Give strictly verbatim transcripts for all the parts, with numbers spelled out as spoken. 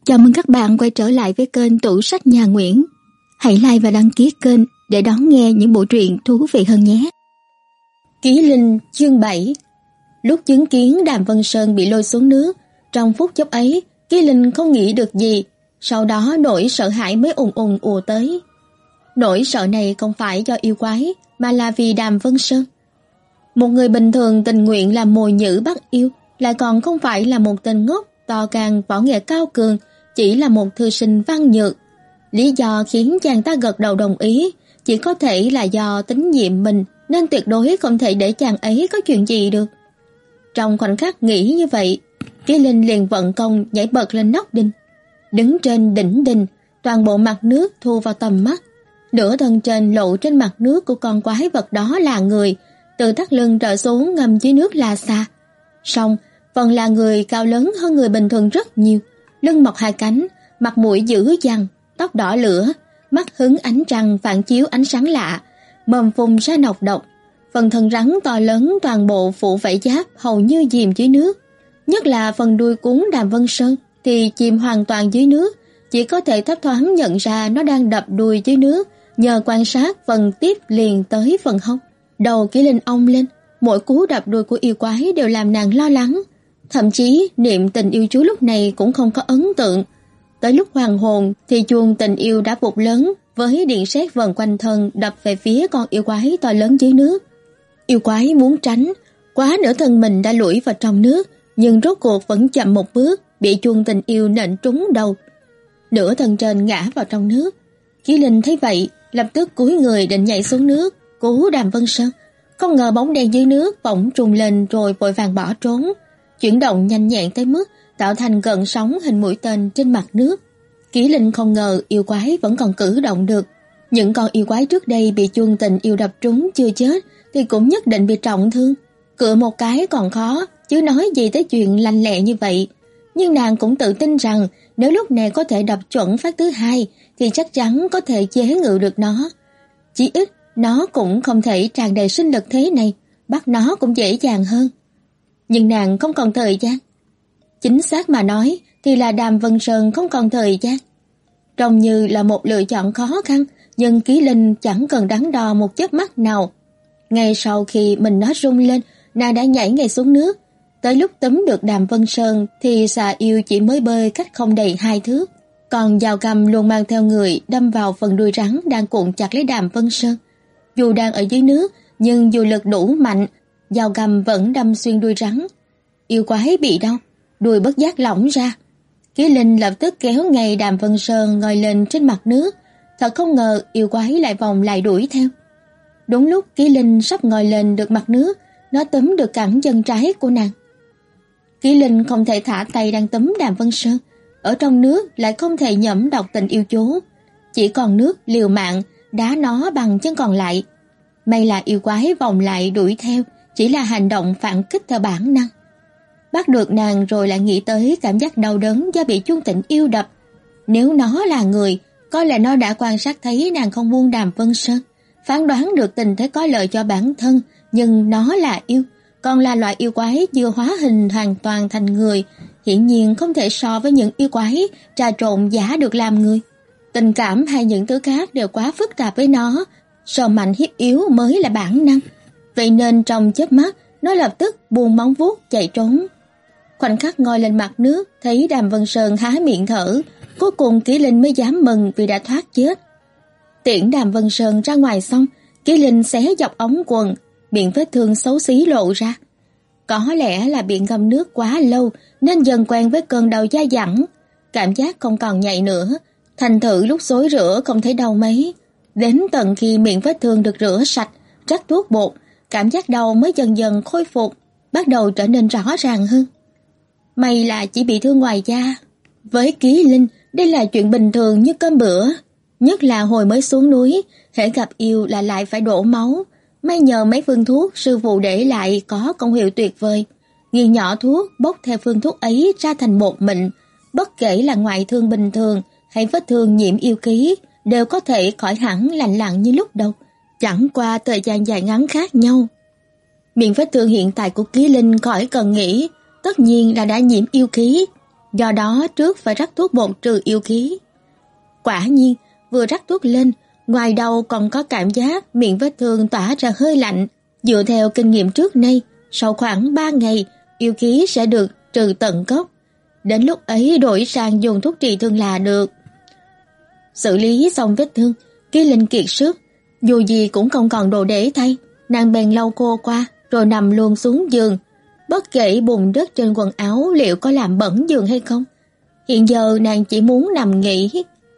Chào mừng các bạn quay trở lại với kênh Tủ Sách Nhà Nguyễn. Hãy like và đăng ký kênh để đón nghe những bộ truyện thú vị hơn nhé. Ký Linh chương bảy. Lúc chứng kiến Đàm Vân Sơn bị lôi xuống nước, trong phút chốc ấy, Ký Linh không nghĩ được gì, sau đó nỗi sợ hãi mới ùn ùn ùa tới. Nỗi sợ này không phải do yêu quái, mà là vì Đàm Vân Sơn. Một người bình thường tình nguyện làm mồi nhử bắt yêu, lại còn không phải là một tên ngốc, to gan, võ nghệ cao cường, chỉ là một thư sinh văn nhược. Lý do khiến chàng ta gật đầu đồng ý chỉ có thể là do tín nhiệm mình, nên tuyệt đối không thể để chàng ấy có chuyện gì được. Trong khoảnh khắc nghĩ như vậy, Ký Linh liền vận công nhảy bật lên nóc đinh. Đứng trên đỉnh đình, toàn bộ mặt nước thu vào tầm mắt. Nửa thân trên lộ trên mặt nước của con quái vật đó là người, từ thắt lưng trở xuống ngâm dưới nước là xa. Song phần là người cao lớn hơn người bình thường rất nhiều, lưng mọc hai cánh, mặt mũi dữ dằn, tóc đỏ lửa, mắt hứng ánh trăng phản chiếu ánh sáng lạ, mồm phun ra nọc độc. Phần thân rắn to lớn toàn bộ phủ vảy giáp hầu như chìm dưới nước, nhất là phần đuôi cuốn Đàm Vân Sơn thì chìm hoàn toàn dưới nước, chỉ có thể thấp thoáng nhận ra nó đang đập đuôi dưới nước, nhờ quan sát phần tiếp liền tới phần hông. Đầu Ký Linh ong lên, mỗi cú đập đuôi của yêu quái đều làm nàng lo lắng. Thậm chí niệm tình yêu chú lúc này cũng không có ấn tượng. Tới lúc hoàng hồn thì chuông tình yêu đã vụt lớn, với điện sét vần quanh thân đập về phía con yêu quái to lớn dưới nước. Yêu quái muốn tránh, quá nửa thân mình đã lủi vào trong nước, nhưng rốt cuộc vẫn chậm một bước, bị chuông tình yêu nện trúng đầu. Nửa thân trên ngã vào trong nước. Ký Linh thấy vậy, lập tức cúi người định nhảy xuống nước, cứu Đàm Vân Sơn. Không ngờ bóng đen dưới nước bỗng trùng lên rồi vội vàng bỏ trốn, chuyển động nhanh nhẹn tới mức tạo thành gợn sóng hình mũi tên trên mặt nước. Ký Linh không ngờ yêu quái vẫn còn cử động được. Những con yêu quái trước đây bị chuông tình yêu đập trúng chưa chết thì cũng nhất định bị trọng thương. Cựa một cái còn khó, chứ nói gì tới chuyện lanh lẹ như vậy. Nhưng nàng cũng tự tin rằng nếu lúc này có thể đập chuẩn phát thứ hai thì chắc chắn có thể chế ngự được nó. Chỉ ít nó cũng không thể tràn đầy sinh lực thế này, bắt nó cũng dễ dàng hơn. Nhưng nàng không còn thời gian. Chính xác mà nói thì là Đàm Vân Sơn không còn thời gian. Trông như là một lựa chọn khó khăn, nhưng Ký Linh chẳng cần đắn đo một chớp mắt nào. Ngay sau khi mình nó rung lên, nàng đã nhảy ngay xuống nước. Tới lúc túm được Đàm Vân Sơn thì xà yêu chỉ mới bơi cách không đầy hai thước. Còn dao găm luôn mang theo người đâm vào phần đuôi rắn đang cuộn chặt lấy Đàm Vân Sơn. Dù đang ở dưới nước, nhưng dù lực đủ mạnh, dao găm vẫn đâm xuyên đuôi rắn. Yêu quái bị đau, đuôi bất giác lỏng ra. Ký Linh lập tức kéo ngay Đàm Vân Sơn ngồi lên trên mặt nước. Thật không ngờ yêu quái lại vòng lại đuổi theo. Đúng lúc Ký Linh sắp ngồi lên được mặt nước, nó túm được cẳng chân trái của nàng. Ký Linh không thể thả tay đang túm Đàm Vân Sơn, ở trong nước lại không thể nhẩm đọc tình yêu chú, chỉ còn nước liều mạng đá nó bằng chân còn lại. May là yêu quái vòng lại đuổi theo chỉ là hành động phản kích theo bản năng. Bắt được nàng rồi lại nghĩ tới cảm giác đau đớn do bị chuông tình yêu đập. Nếu nó là người, có lẽ nó đã quan sát thấy nàng không buông Đàm Vân Sơn, phán đoán được tình thế có lợi cho bản thân. Nhưng nó là yêu, còn là loại yêu quái chưa hóa hình hoàn toàn thành người, hiển nhiên không thể so với những yêu quái trà trộn giả được làm người. Tình cảm hay những thứ khác đều quá phức tạp với nó, so mạnh hiếp yếu mới là bản năng. Vậy nên trong chớp mắt, nó lập tức buông móng vuốt chạy trốn. Khoảnh khắc ngồi lên mặt nước, thấy Đàm Vân Sơn há miệng thở, cuối cùng Ký Linh mới dám mừng vì đã thoát chết. Tiễn Đàm Vân Sơn ra ngoài xong, Ký Linh xé dọc ống quần, miệng vết thương xấu xí lộ ra. Có lẽ là bị ngâm nước quá lâu nên dần quen với cơn đau dai dẳng, cảm giác không còn nhạy nữa, thành thử lúc xối rửa không thấy đau mấy. Đến tận khi miệng vết thương được rửa sạch, rắc thuốc bột, cảm giác đau mới dần dần khôi phục, bắt đầu trở nên rõ ràng hơn. May là chỉ bị thương ngoài da. Với Ký Linh, đây là chuyện bình thường như cơm bữa, nhất là hồi mới xuống núi, hễ gặp yêu là lại phải đổ máu. May nhờ mấy phương thuốc sư phụ để lại có công hiệu tuyệt vời, nghiền nhỏ thuốc bốc theo phương thuốc ấy ra thành bột mịn, bất kể là ngoại thương bình thường hay vết thương nhiễm yêu khí đều có thể khỏi hẳn lành lặn như lúc đầu, chẳng qua thời gian dài ngắn khác nhau. Miệng vết thương hiện tại của Ký Linh khỏi cần nghĩ, tất nhiên là đã nhiễm yêu khí. do đó trước phải rắc thuốc bột trừ yêu khí. Quả nhiên, vừa rắc thuốc lên, ngoài đầu còn có cảm giác miệng vết thương tỏa ra hơi lạnh. Dựa theo kinh nghiệm trước nay, sau khoảng ba ngày, yêu khí sẽ được trừ tận gốc. Đến lúc ấy đổi sang dùng thuốc trị thương là được. Xử lý xong vết thương, Ký Linh kiệt sức, dù gì cũng không còn đồ để thay, nàng bèn lau cô qua rồi nằm luôn xuống giường. Bất kể bùn đất trên quần áo liệu có làm bẩn giường hay không, hiện giờ nàng chỉ muốn nằm nghỉ.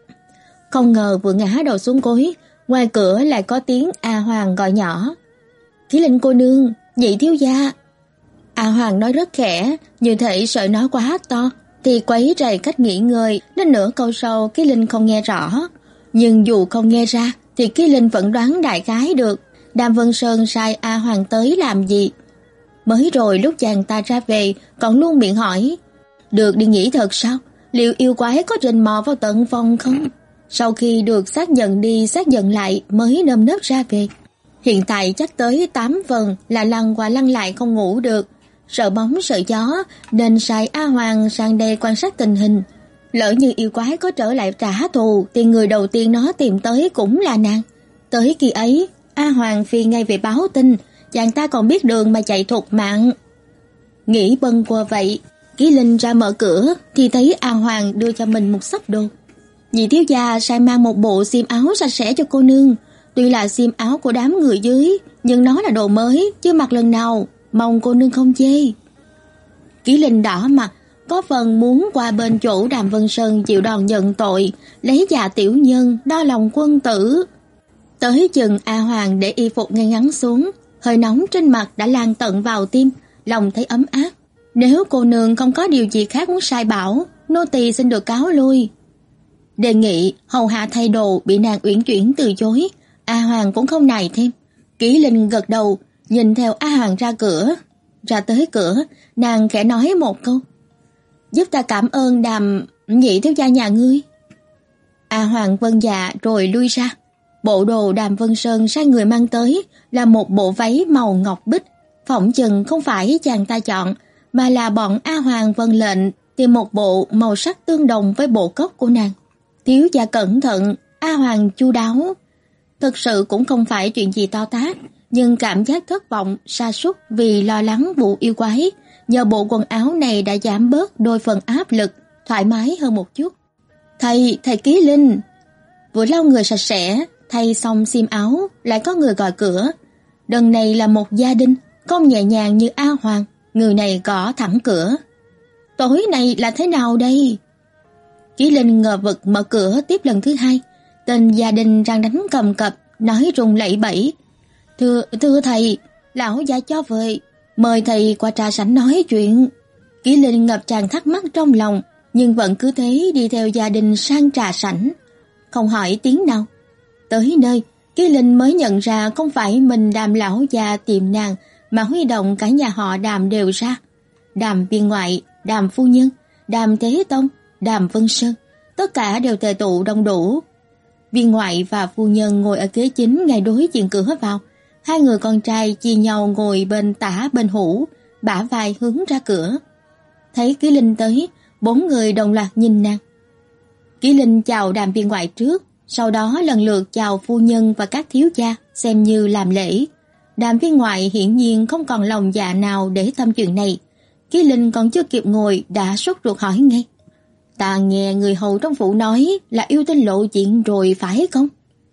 Không ngờ vừa ngã đầu xuống gối, ngoài cửa lại có tiếng A Hoàng gọi nhỏ. Ký Linh cô nương, Nhị thiếu gia. A Hoàng nói rất khẽ, như thể sợ nói quá to thì quấy rầy cách nghỉ ngơi, nên nửa câu sau Ký Linh không nghe rõ. Nhưng dù không nghe ra thì Ký Linh vẫn đoán đại khái được Đàm Vân Sơn sai A Hoàng tới làm gì. Mới rồi lúc chàng ta ra về còn luôn miệng hỏi, được đi nghỉ thật sao? Liệu yêu quái có rình mò vào tận phòng không? Sau khi được xác nhận đi xác nhận lại mới nơm nớp ra về. Hiện tại chắc tới tám phần là lăn qua lăn lại không ngủ được, sợ bóng sợ gió nên sai A Hoàng sang đây quan sát tình hình. Lỡ như yêu quái có trở lại trả thù thì người đầu tiên nó tìm tới cũng là nàng. Tới khi ấy, A Hoàng phi ngay về báo tin, chàng ta còn biết đường mà chạy thục mạng. Nghĩ bâng quơ vậy, Ký Linh ra mở cửa thì thấy A Hoàng đưa cho mình một xấp đồ. Nhị thiếu gia sai mang một bộ xiêm áo sạch sẽ cho cô nương. Tuy là xiêm áo của đám người dưới, nhưng nó là đồ mới, chưa mặc lần nào, mong cô nương không chê. Ký Linh đỏ mặt, có phần muốn qua bên chỗ Đàm Vân Sơn chịu đòn nhận tội, lấy già tiểu nhân đo lòng quân tử. Tới chừng A Hoàng để y phục ngay ngắn xuống, hơi nóng trên mặt đã lan tận vào tim, lòng thấy ấm áp. Nếu cô nương không có điều gì khác muốn sai bảo, nô tỳ xin được cáo lui. Đề nghị hầu hạ thay đồ bị nàng uyển chuyển từ chối, A Hoàng cũng không nài thêm. Ký Linh gật đầu, nhìn theo A Hoàng ra cửa. Ra tới cửa, nàng khẽ nói một câu, giúp ta cảm ơn Đàm Nhị thiếu gia nhà ngươi. A Hoàng vâng dạ rồi lui ra. Bộ đồ Đàm Vân Sơn sai người mang tới là một bộ váy màu ngọc bích, phỏng chừng không phải chàng ta chọn, mà là bọn A Hoàng vâng lệnh tìm một bộ màu sắc tương đồng với bộ cốc của nàng. Thiếu gia cẩn thận, A Hoàng chu đáo. Thực sự cũng không phải chuyện gì to tát, nhưng cảm giác thất vọng, sa sút vì lo lắng vụ yêu quái, nhờ bộ quần áo này đã giảm bớt đôi phần áp lực, thoải mái hơn một chút. Thầy, thầy Ký Linh. Vừa lau người sạch sẽ, thay xong xiêm áo, lại có người gọi cửa. Lần này là một gia đình, không nhẹ nhàng như A Hoàng, người này gõ thẳng cửa. Tối nay là thế nào đây? Ký Linh ngờ vực mở cửa tiếp lần thứ hai. Tên gia đình đang đánh cầm cập, nói run lẩy bẩy. Thưa, thưa thầy, lão gia cho vời, mời thầy qua trà sảnh nói chuyện. Ký Linh ngập tràn thắc mắc trong lòng, nhưng vẫn cứ thế đi theo gia đình sang trà sảnh, không hỏi tiếng nào. Tới nơi, Ký Linh mới nhận ra không phải mình Đàm lão gia tìm nàng, mà huy động cả nhà họ Đàm đều ra. Đàm viên ngoại, Đàm phu nhân, Đàm Thế Tông, Đàm Vân Sơn, tất cả đều tề tụ đông đủ. Viên ngoại và phu nhân ngồi ở ghế chính ngay đối diện cửa vào. Hai người con trai chia nhau ngồi bên tả bên hữu, bả vai hướng ra cửa. Thấy Ký Linh tới, bốn người đồng loạt nhìn nàng. Ký Linh chào Đàm viên ngoại trước, sau đó lần lượt chào phu nhân và các thiếu gia, xem như làm lễ. Đàm viên ngoại hiển nhiên không còn lòng dạ nào để tâm chuyện này. Ký Linh còn chưa kịp ngồi đã sốt ruột hỏi ngay. Ta nghe người hầu trong phủ nói là yêu tinh lộ diện rồi phải không?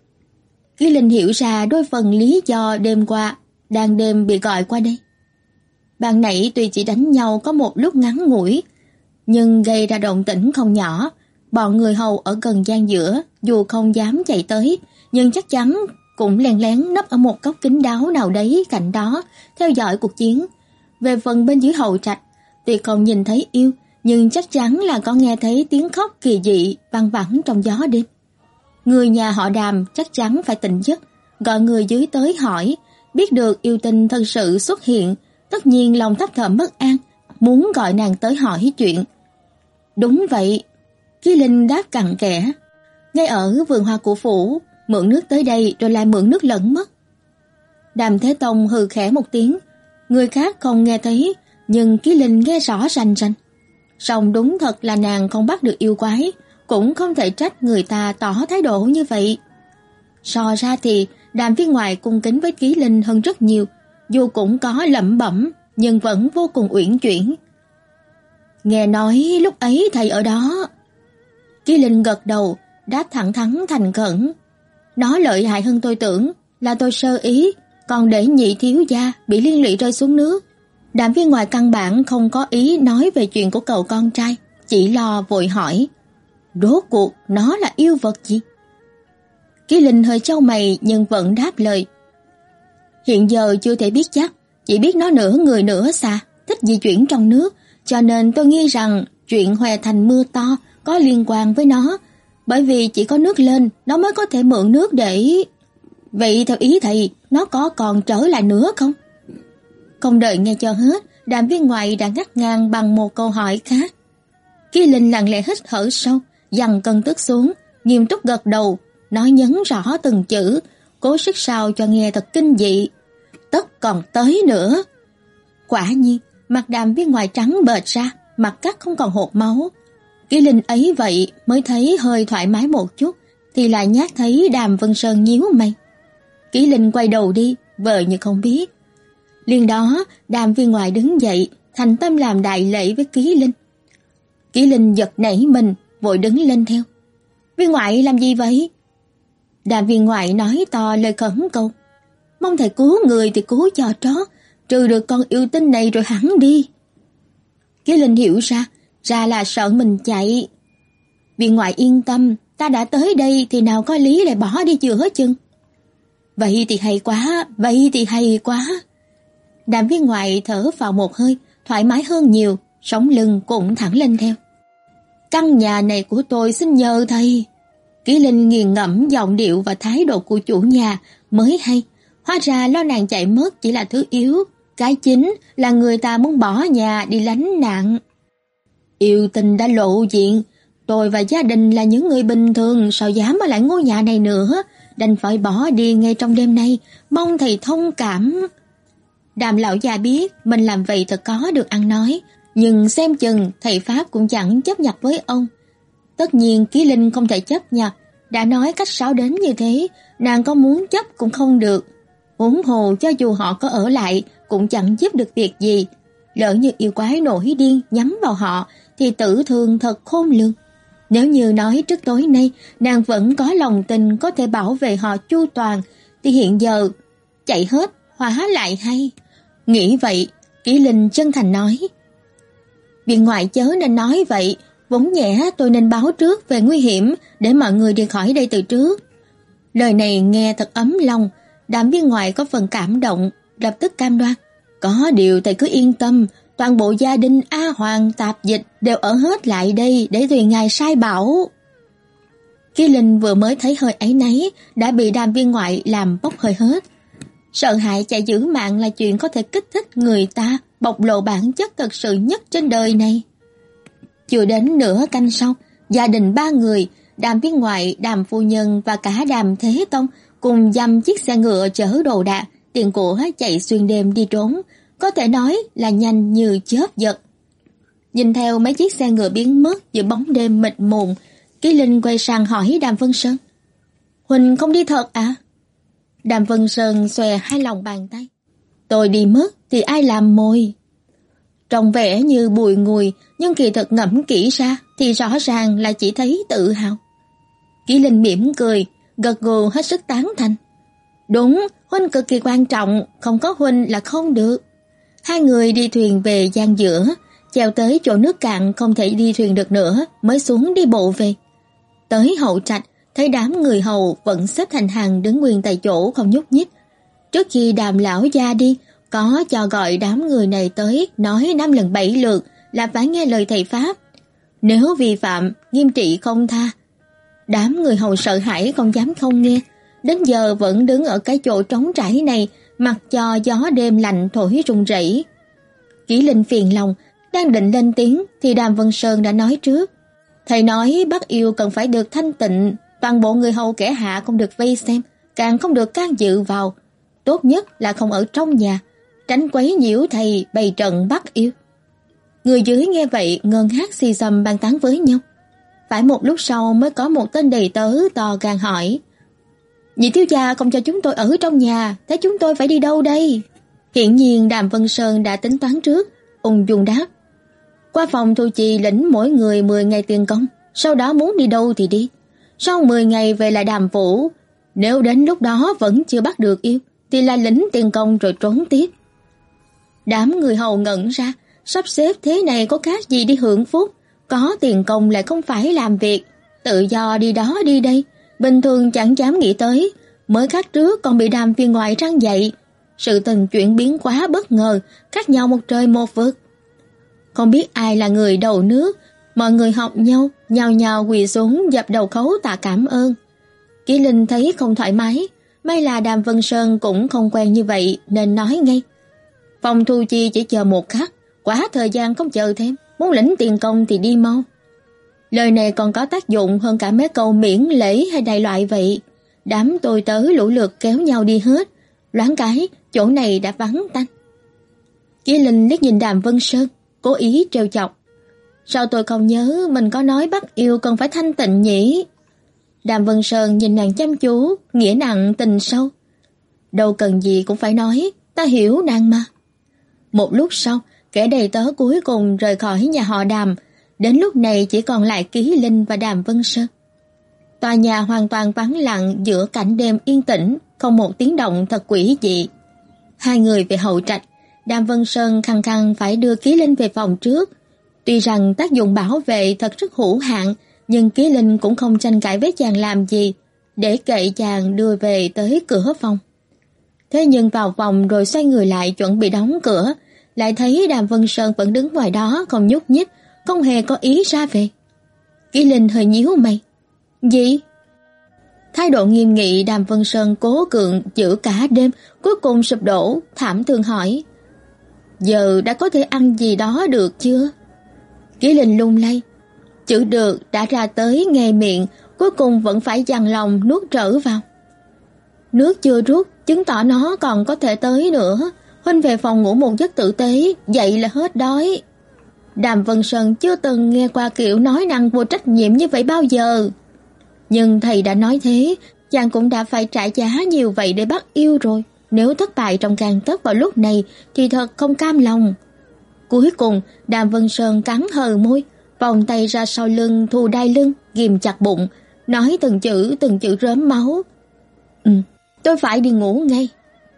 Ký Linh hiểu ra đôi phần lý do đêm qua, đang đêm bị gọi qua đây. Ban nãy tuy chỉ đánh nhau có một lúc ngắn ngủi, nhưng gây ra động tĩnh không nhỏ. Bọn người hầu ở gần gian giữa, dù không dám chạy tới, nhưng chắc chắn cũng lén lén nấp ở một góc kín đáo nào đấy cạnh đó, theo dõi cuộc chiến. Về phần bên dưới hậu trạch, tuy không nhìn thấy yêu, nhưng chắc chắn là có nghe thấy tiếng khóc kỳ dị văng vẳng trong gió đêm. Người nhà họ Đàm chắc chắn phải tỉnh giấc, gọi người dưới tới hỏi, biết được yêu tinh thân sự xuất hiện, tất nhiên lòng thấp thỏm bất an, muốn gọi nàng tới hỏi chuyện. Đúng vậy, Ký Linh đáp cặn kẽ. Ngay ở vườn hoa của phủ, mượn nước tới đây rồi lại mượn nước lẫn mất. Đàm Thế Tông hừ khẽ một tiếng, người khác không nghe thấy, nhưng Ký Linh nghe rõ rành rành. Song đúng thật là nàng không bắt được yêu quái, cũng không thể trách người ta tỏ thái độ như vậy. So ra thì Đàm Viên Ngoại cung kính với Ký Linh hơn rất nhiều, dù cũng có lẩm bẩm nhưng vẫn vô cùng uyển chuyển. Nghe nói lúc ấy thầy ở đó. Ký Linh gật đầu, đáp thẳng thắn thành khẩn. Nó lợi hại hơn tôi tưởng, là tôi sơ ý, còn để Nhị thiếu gia bị liên lụy rơi xuống nước. Đàm Viên Ngoại căn bản không có ý nói về chuyện của cậu con trai, chỉ lo vội hỏi, rốt cuộc nó là yêu vật gì? Ký Linh hơi chau mày nhưng vẫn đáp lời, hiện giờ chưa thể biết chắc, chỉ biết nó nửa người nửa xà, thích di chuyển trong nước, cho nên tôi nghi rằng chuyện Hoè Thành mưa to có liên quan với nó, bởi vì chỉ có nước lên nó mới có thể mượn nước để... Vậy theo ý thầy, nó có còn trở lại nữa không? Không đợi nghe cho hết, Đàm Viên Ngoại đã ngắt ngang bằng một câu hỏi khác. Ký Linh lặng lẽ hít thở sâu, dằn cơn tức xuống, nghiêm túc gật đầu, nói nhấn rõ từng chữ, cố sức sao cho nghe thật kinh dị. Tất còn tới nữa. Quả nhiên, mặt Đàm Viên Ngoại trắng bệch ra, mặt cắt không còn hột máu. Ký Linh ấy vậy mới thấy hơi thoải mái một chút, thì lại nhát thấy Đàm Vân Sơn nhíu mày. Ký Linh quay đầu đi, vờ như không biết. Liền đó, Đàm Viên Ngoại đứng dậy, thành tâm làm đại lễ với Ký Linh. Ký Linh giật nảy mình, vội đứng lên theo. Viên Ngoại làm gì vậy? Đàm Viên Ngoại nói to lời khẩn cầu. Mong thầy cứu người thì cứu cho trót, trừ được con yêu tinh này rồi hẳn đi. Ký Linh hiểu ra, ra là sợ mình chạy. Viên Ngoại yên tâm, ta đã tới đây thì nào có lý lại bỏ đi giữa chừng. Vậy thì hay quá, vậy thì hay quá. Đàm Viên Ngoại thở vào một hơi, thoải mái hơn nhiều, sống lưng cũng thẳng lên theo. Căn nhà này của tôi xin nhờ thầy. Ký Linh nghiền ngẫm giọng điệu và thái độ của chủ nhà mới hay. Hóa ra lo nàng chạy mất chỉ là thứ yếu, cái chính là người ta muốn bỏ nhà đi lánh nạn. Yêu tình đã lộ diện, tôi và gia đình là những người bình thường, sao dám ở lại ngôi nhà này nữa, đành phải bỏ đi ngay trong đêm nay, mong thầy thông cảm. Đàm lão già biết mình làm vậy thật có được ăn nói, nhưng xem chừng thầy Pháp cũng chẳng chấp nhặt với ông. Tất nhiên Ký Linh không thể chấp nhặt, đã nói cách sáo đến như thế, nàng có muốn chấp cũng không được. Huống hồ cho dù họ có ở lại cũng chẳng giúp được việc gì. Lỡ như yêu quái nổi điên nhắm vào họ thì tử thương thật khôn lường. Nếu như nói trước tối nay nàng vẫn có lòng tin có thể bảo vệ họ chu toàn, thì hiện giờ chạy hết hóa lại hay. Nghĩ vậy, Ký Linh chân thành nói, Viên Ngoại chớ nên nói vậy, vốn nhẽ tôi nên báo trước về nguy hiểm để mọi người đi khỏi đây từ trước. Lời này nghe thật ấm lòng. Đàm Viên Ngoại có phần cảm động, lập tức cam đoan, có điều thầy cứ yên tâm, toàn bộ gia đình A Hoàng, Tạp Dịch đều ở hết lại đây để tùy ngài sai bảo. Ký Linh vừa mới thấy hơi áy náy đã bị Đàm Viên Ngoại làm bốc hơi hết. Sợ hãi chạy giữ mạng là chuyện có thể kích thích người ta bộc lộ bản chất thật sự nhất trên đời này. Chưa đến nửa canh sau, gia đình ba người, Đàm Viên Ngoại, Đàm phu nhân và cả Đàm Thế Tông cùng dăm chiếc xe ngựa chở đồ đạc, tiền của chạy xuyên đêm đi trốn, có thể nói là nhanh như chớp giật. Nhìn theo mấy chiếc xe ngựa biến mất giữa bóng đêm mịt mùng, Ký Linh quay sang hỏi Đàm Vân Sơn, Huỳnh không đi thật à? Đàm Vân Sơn xòe hai lòng bàn tay, tôi đi mất thì ai làm mồi? Trông vẻ như bùi ngùi, nhưng kỳ thực ngẫm kỹ ra thì rõ ràng là chỉ thấy tự hào. Ký Linh mỉm cười, gật gù hết sức tán thành. Đúng, Huynh cực kỳ quan trọng, không có Huynh là không được. Hai người đi thuyền về gian giữa, chèo tới chỗ nước cạn không thể đi thuyền được nữa, mới xuống đi bộ về. Tới hậu trạch, thấy đám người hầu vẫn xếp thành hàng đứng nguyên tại chỗ không nhúc nhích. Trước khi Đàm lão gia đi, có cho gọi đám người này tới nói năm lần bảy lượt là phải nghe lời thầy Pháp. Nếu vi phạm, nghiêm trị không tha. Đám người hầu sợ hãi không dám không nghe, đến giờ vẫn đứng ở cái chỗ trống trải này, mặc cho gió đêm lạnh thổi rung rẩy. Kỷ Linh phiền lòng, đang định lên tiếng thì Đàm Vân Sơn đã nói trước. Thầy nói bắt yêu cần phải được thanh tịnh, toàn bộ người hầu kẻ hạ không được vây xem, càng không được can dự vào. Tốt nhất là không ở trong nhà, tránh quấy nhiễu thầy bày trận bắt yêu. Người dưới nghe vậy ngơ ngác xì xầm bàn tán với nhau. Phải một lúc sau mới có một tên đầy tớ to gan hỏi: "Nhị thiếu gia không cho chúng tôi ở trong nhà, thế chúng tôi phải đi đâu đây?" Hiển nhiên Đàm Vân Sơn đã tính toán trước, ung dung đáp: "Qua phòng thu chi lĩnh mỗi người mười ngày tiền công, sau đó muốn đi đâu thì đi. Sau mười ngày về lại Đàm phủ, nếu đến lúc đó vẫn chưa bắt được yêu thì là lĩnh tiền công rồi trốn tiếp." Đám người hầu ngẩn ra, sắp xếp thế này có khác gì đi hưởng phúc, có tiền công lại không phải làm việc, tự do đi đó đi đây, bình thường chẳng dám nghĩ tới, mới khác trước còn bị Đàm viên ngoại răng dậy. Sự tình chuyển biến quá bất ngờ, khác nhau một trời một vực. Không biết ai là người đầu nước, mọi người học nhau, nhào nhào quỳ xuống dập đầu khấu tạ cảm ơn. Kỷ Linh thấy không thoải mái, may là Đàm Vân Sơn cũng không quen như vậy nên nói ngay: "Phòng thu chi chỉ chờ một khắc, quá thời gian không chờ thêm, muốn lĩnh tiền công thì đi mau." Lời này còn có tác dụng hơn cả mấy câu miễn lễ hay đại loại vậy. Đám tôi tớ lũ lượt kéo nhau đi hết, loáng cái chỗ này đã vắng tanh. Kỷ Linh liếc nhìn Đàm Vân Sơn, cố ý trêu chọc: "Sao tôi không nhớ mình có nói bắt yêu cần phải thanh tịnh nhỉ?" Đàm Vân Sơn nhìn nàng chăm chú, nghĩa nặng tình sâu: "Đâu cần gì cũng phải nói, ta hiểu nàng mà." Một lúc sau, kẻ đầy tớ cuối cùng rời khỏi nhà họ Đàm, đến lúc này chỉ còn lại Kỷ Linh và Đàm Vân Sơn. Tòa nhà hoàn toàn vắng lặng giữa cảnh đêm yên tĩnh, không một tiếng động thật quỷ dị. Hai người về hậu trạch, Đàm Vân Sơn khăng khăng phải đưa Kỷ Linh về phòng trước. Tuy rằng tác dụng bảo vệ thật rất hữu hạn, nhưng Kỷ Linh cũng không tranh cãi với chàng làm gì, để kệ chàng đưa về tới cửa phòng. Thế nhưng vào phòng rồi xoay người lại chuẩn bị đóng cửa, lại thấy Đàm Vân Sơn vẫn đứng ngoài đó không nhúc nhích, không hề có ý ra về. Kỷ Linh hơi nhíu mày: "Gì?" Thái độ nghiêm nghị Đàm Vân Sơn cố gượng giữ cả đêm, cuối cùng sụp đổ, thảm thương hỏi: "Giờ đã có thể ăn gì đó được chưa?" Kỷ Linh lung lay, chữ được đã ra tới ngay miệng, cuối cùng vẫn phải dằn lòng nuốt trở vào. Nước chưa rút, chứng tỏ nó còn có thể tới nữa. Huynh về phòng ngủ một giấc tử tế, dậy là hết đói. Đàm Vân Sơn chưa từng nghe qua kiểu nói năng vô trách nhiệm như vậy bao giờ. Nhưng thầy đã nói thế, chàng cũng đã phải trả giá nhiều vậy để bắt yêu rồi. Nếu thất bại trong gang tấc vào lúc này thì thật không cam lòng. Cuối cùng, Đàm Vân Sơn cắn hờ môi, vòng tay ra sau lưng thu đai lưng, ghim chặt bụng, nói từng chữ từng chữ rớm máu: "Ừ, tôi phải đi ngủ ngay."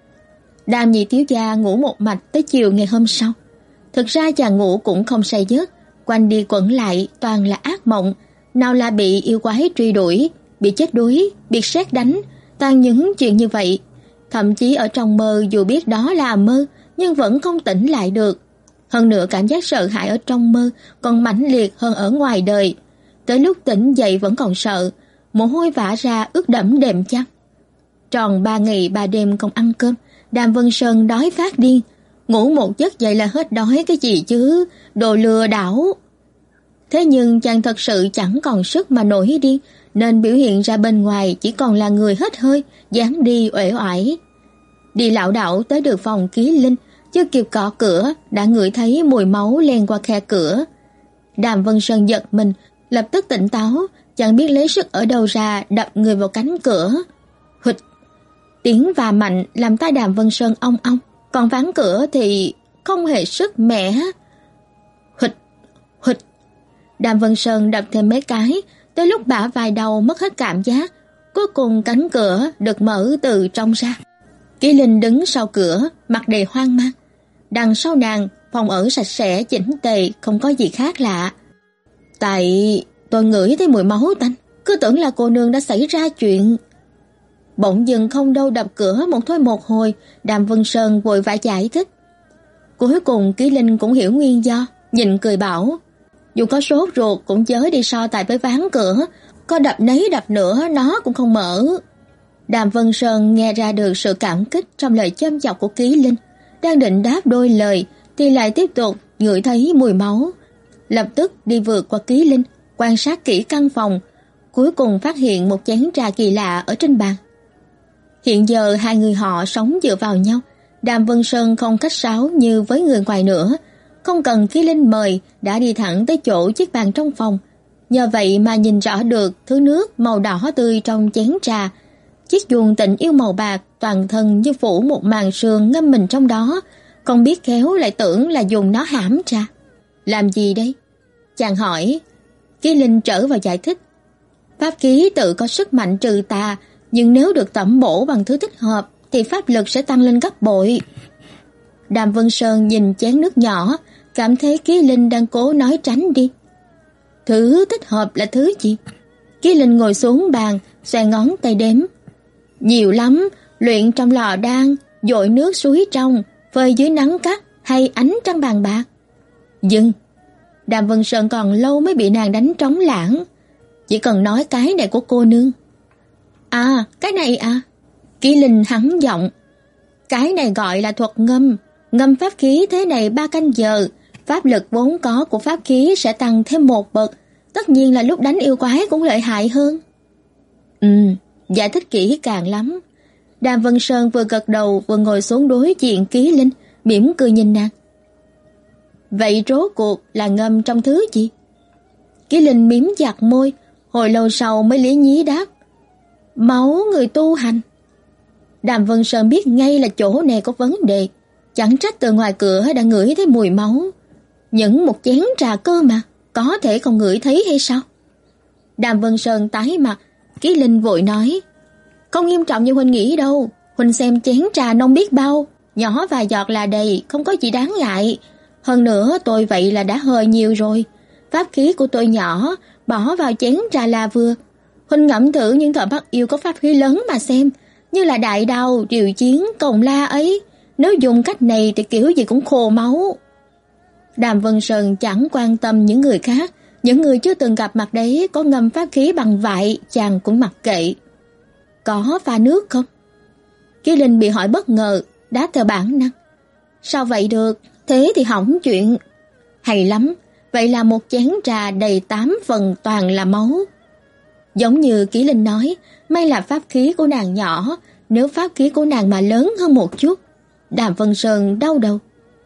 Đàm nhị thiếu gia ngủ một mạch tới chiều ngày hôm sau. Thực ra chàng ngủ cũng không say giấc, quanh đi quẩn lại toàn là ác mộng, nào là bị yêu quái truy đuổi, bị chết đuối, bị sét đánh, toàn những chuyện như vậy. Thậm chí ở trong mơ dù biết đó là mơ, nhưng vẫn không tỉnh lại được. Hơn nữa cảm giác sợ hãi ở trong mơ còn mãnh liệt hơn ở ngoài đời. Tới lúc tỉnh dậy vẫn còn sợ, mồ hôi vã ra ướt đẫm đệm chăn. Tròn ba ngày ba đêm không ăn cơm, Đàm Vân Sơn đói phát điên. Ngủ một giấc dậy là hết đói cái gì chứ, đồ lừa đảo. Thế nhưng chàng thật sự chẳng còn sức mà nổi điên, nên biểu hiện ra bên ngoài chỉ còn là người hết hơi, dáng đi uể oải. Đi lảo đảo tới được phòng Kỷ Linh, chưa kịp gõ cửa đã ngửi thấy mùi máu len qua khe cửa. Đàm Vân Sơn giật mình, lập tức tỉnh táo, chẳng biết lấy sức ở đâu ra đập người vào cánh cửa. Hụt! Tiếng va mạnh làm tai Đàm Vân Sơn ong ong, còn ván cửa thì không hề sức mẻ. Hụt! Hụt! Đàm Vân Sơn đập thêm mấy cái, tới lúc bả vai đầu mất hết cảm giác, cuối cùng cánh cửa được mở từ trong ra. Kỷ Linh đứng sau cửa, mặt đầy hoang mang. Đằng sau nàng, phòng ở sạch sẽ chỉnh tề, không có gì khác lạ. Tại tôi ngửi thấy mùi máu tanh, cứ tưởng là cô nương đã xảy ra chuyện. Bỗng dưng không đâu đập cửa một thôi một hồi, Đàm Vân Sơn vội vã giải thích. Cuối cùng Kỷ Linh cũng hiểu nguyên do, nhìn cười bảo: dù có sốt ruột cũng chớ đi so tài với ván cửa, có đập nấy đập nữa nó cũng không mở. Đàm Vân Sơn nghe ra được sự cảm kích trong lời châm chọc của Kỷ Linh, đang định đáp đôi lời thì lại tiếp tục ngửi thấy mùi máu. Lập tức đi vượt qua Kỷ Linh, quan sát kỹ căn phòng, cuối cùng phát hiện một chén trà kỳ lạ ở trên bàn. Hiện giờ hai người họ sống dựa vào nhau, Đàm Vân Sơn không khách sáo như với người ngoài nữa, không cần Ký Linh mời đã đi thẳng tới chỗ chiếc bàn trong phòng. Nhờ vậy mà nhìn rõ được thứ nước màu đỏ tươi trong chén trà. Chiếc chuông tình yêu màu bạc toàn thân như phủ một màn sương ngâm mình trong đó, không biết khéo lại tưởng là dùng nó hãm trà. Làm gì đây? Chàng hỏi. Ký Linh trở vào giải thích. Pháp khí tự có sức mạnh trừ tà, nhưng nếu được tẩm bổ bằng thứ thích hợp thì pháp lực sẽ tăng lên gấp bội. Đàm Vân Sơn nhìn chén nước nhỏ, cảm thấy Ký Linh đang cố nói tránh đi. Thứ thích hợp là thứ gì? Ký Linh ngồi xuống bàn, xoay ngón tay đếm. Nhiều lắm, luyện trong lò đan, dội nước suối trong, phơi dưới nắng cắt hay ánh trăng bàn bạc. Dừng. Đàm Vân Sơn còn lâu mới bị nàng đánh trống lãng. Chỉ cần nói cái này của cô nương. À, cái này à? Ký Linh hắn giọng. Cái này gọi là thuật ngâm. Ngâm pháp khí thế này ba canh giờ, pháp lực vốn có của pháp khí sẽ tăng thêm một bậc. Tất nhiên là lúc đánh yêu quái cũng lợi hại hơn. Ừ, giải thích kỹ càng lắm. Đàm Vân Sơn vừa gật đầu vừa ngồi xuống đối diện Ký Linh, mỉm cười nhìn nàng. Vậy rốt cuộc là ngâm trong thứ gì? Ký Linh mím chặt môi, hồi lâu sau mới lý nhí đáp. Máu người tu hành. Đàm Vân Sơn biết ngay là chỗ này có vấn đề, chẳng trách từ ngoài cửa đã ngửi thấy mùi máu. Những một chén trà cơ mà, có thể không ngửi thấy hay sao? Đàm Vân Sơn tái mặt, Ký Linh vội nói. Không nghiêm trọng như huynh nghĩ đâu, huynh xem chén trà nông biết bao, nhỏ vài giọt là đầy, không có gì đáng ngại. Hơn nữa tôi vậy là đã hơi nhiều rồi, pháp khí của tôi nhỏ, bỏ vào chén trà là vừa. Huynh ngẫm thử những thợ bắt yêu có pháp khí lớn mà xem, như là đại đao, điều chiến, cồng la ấy, nếu dùng cách này thì kiểu gì cũng khô máu. Đàm Vân Sơn chẳng quan tâm những người khác, những người chưa từng gặp mặt đấy có ngâm pháp khí bằng vại, chàng cũng mặc kệ. Có pha nước không? Ký Linh bị hỏi bất ngờ, đáp theo bản năng. Sao vậy được, thế thì hỏng chuyện. Hay lắm, vậy là một chén trà đầy tám phần toàn là máu. Giống như Ký Linh nói, may là pháp khí của nàng nhỏ, nếu pháp khí của nàng mà lớn hơn một chút. Đàm Vân Sơn đau đầu.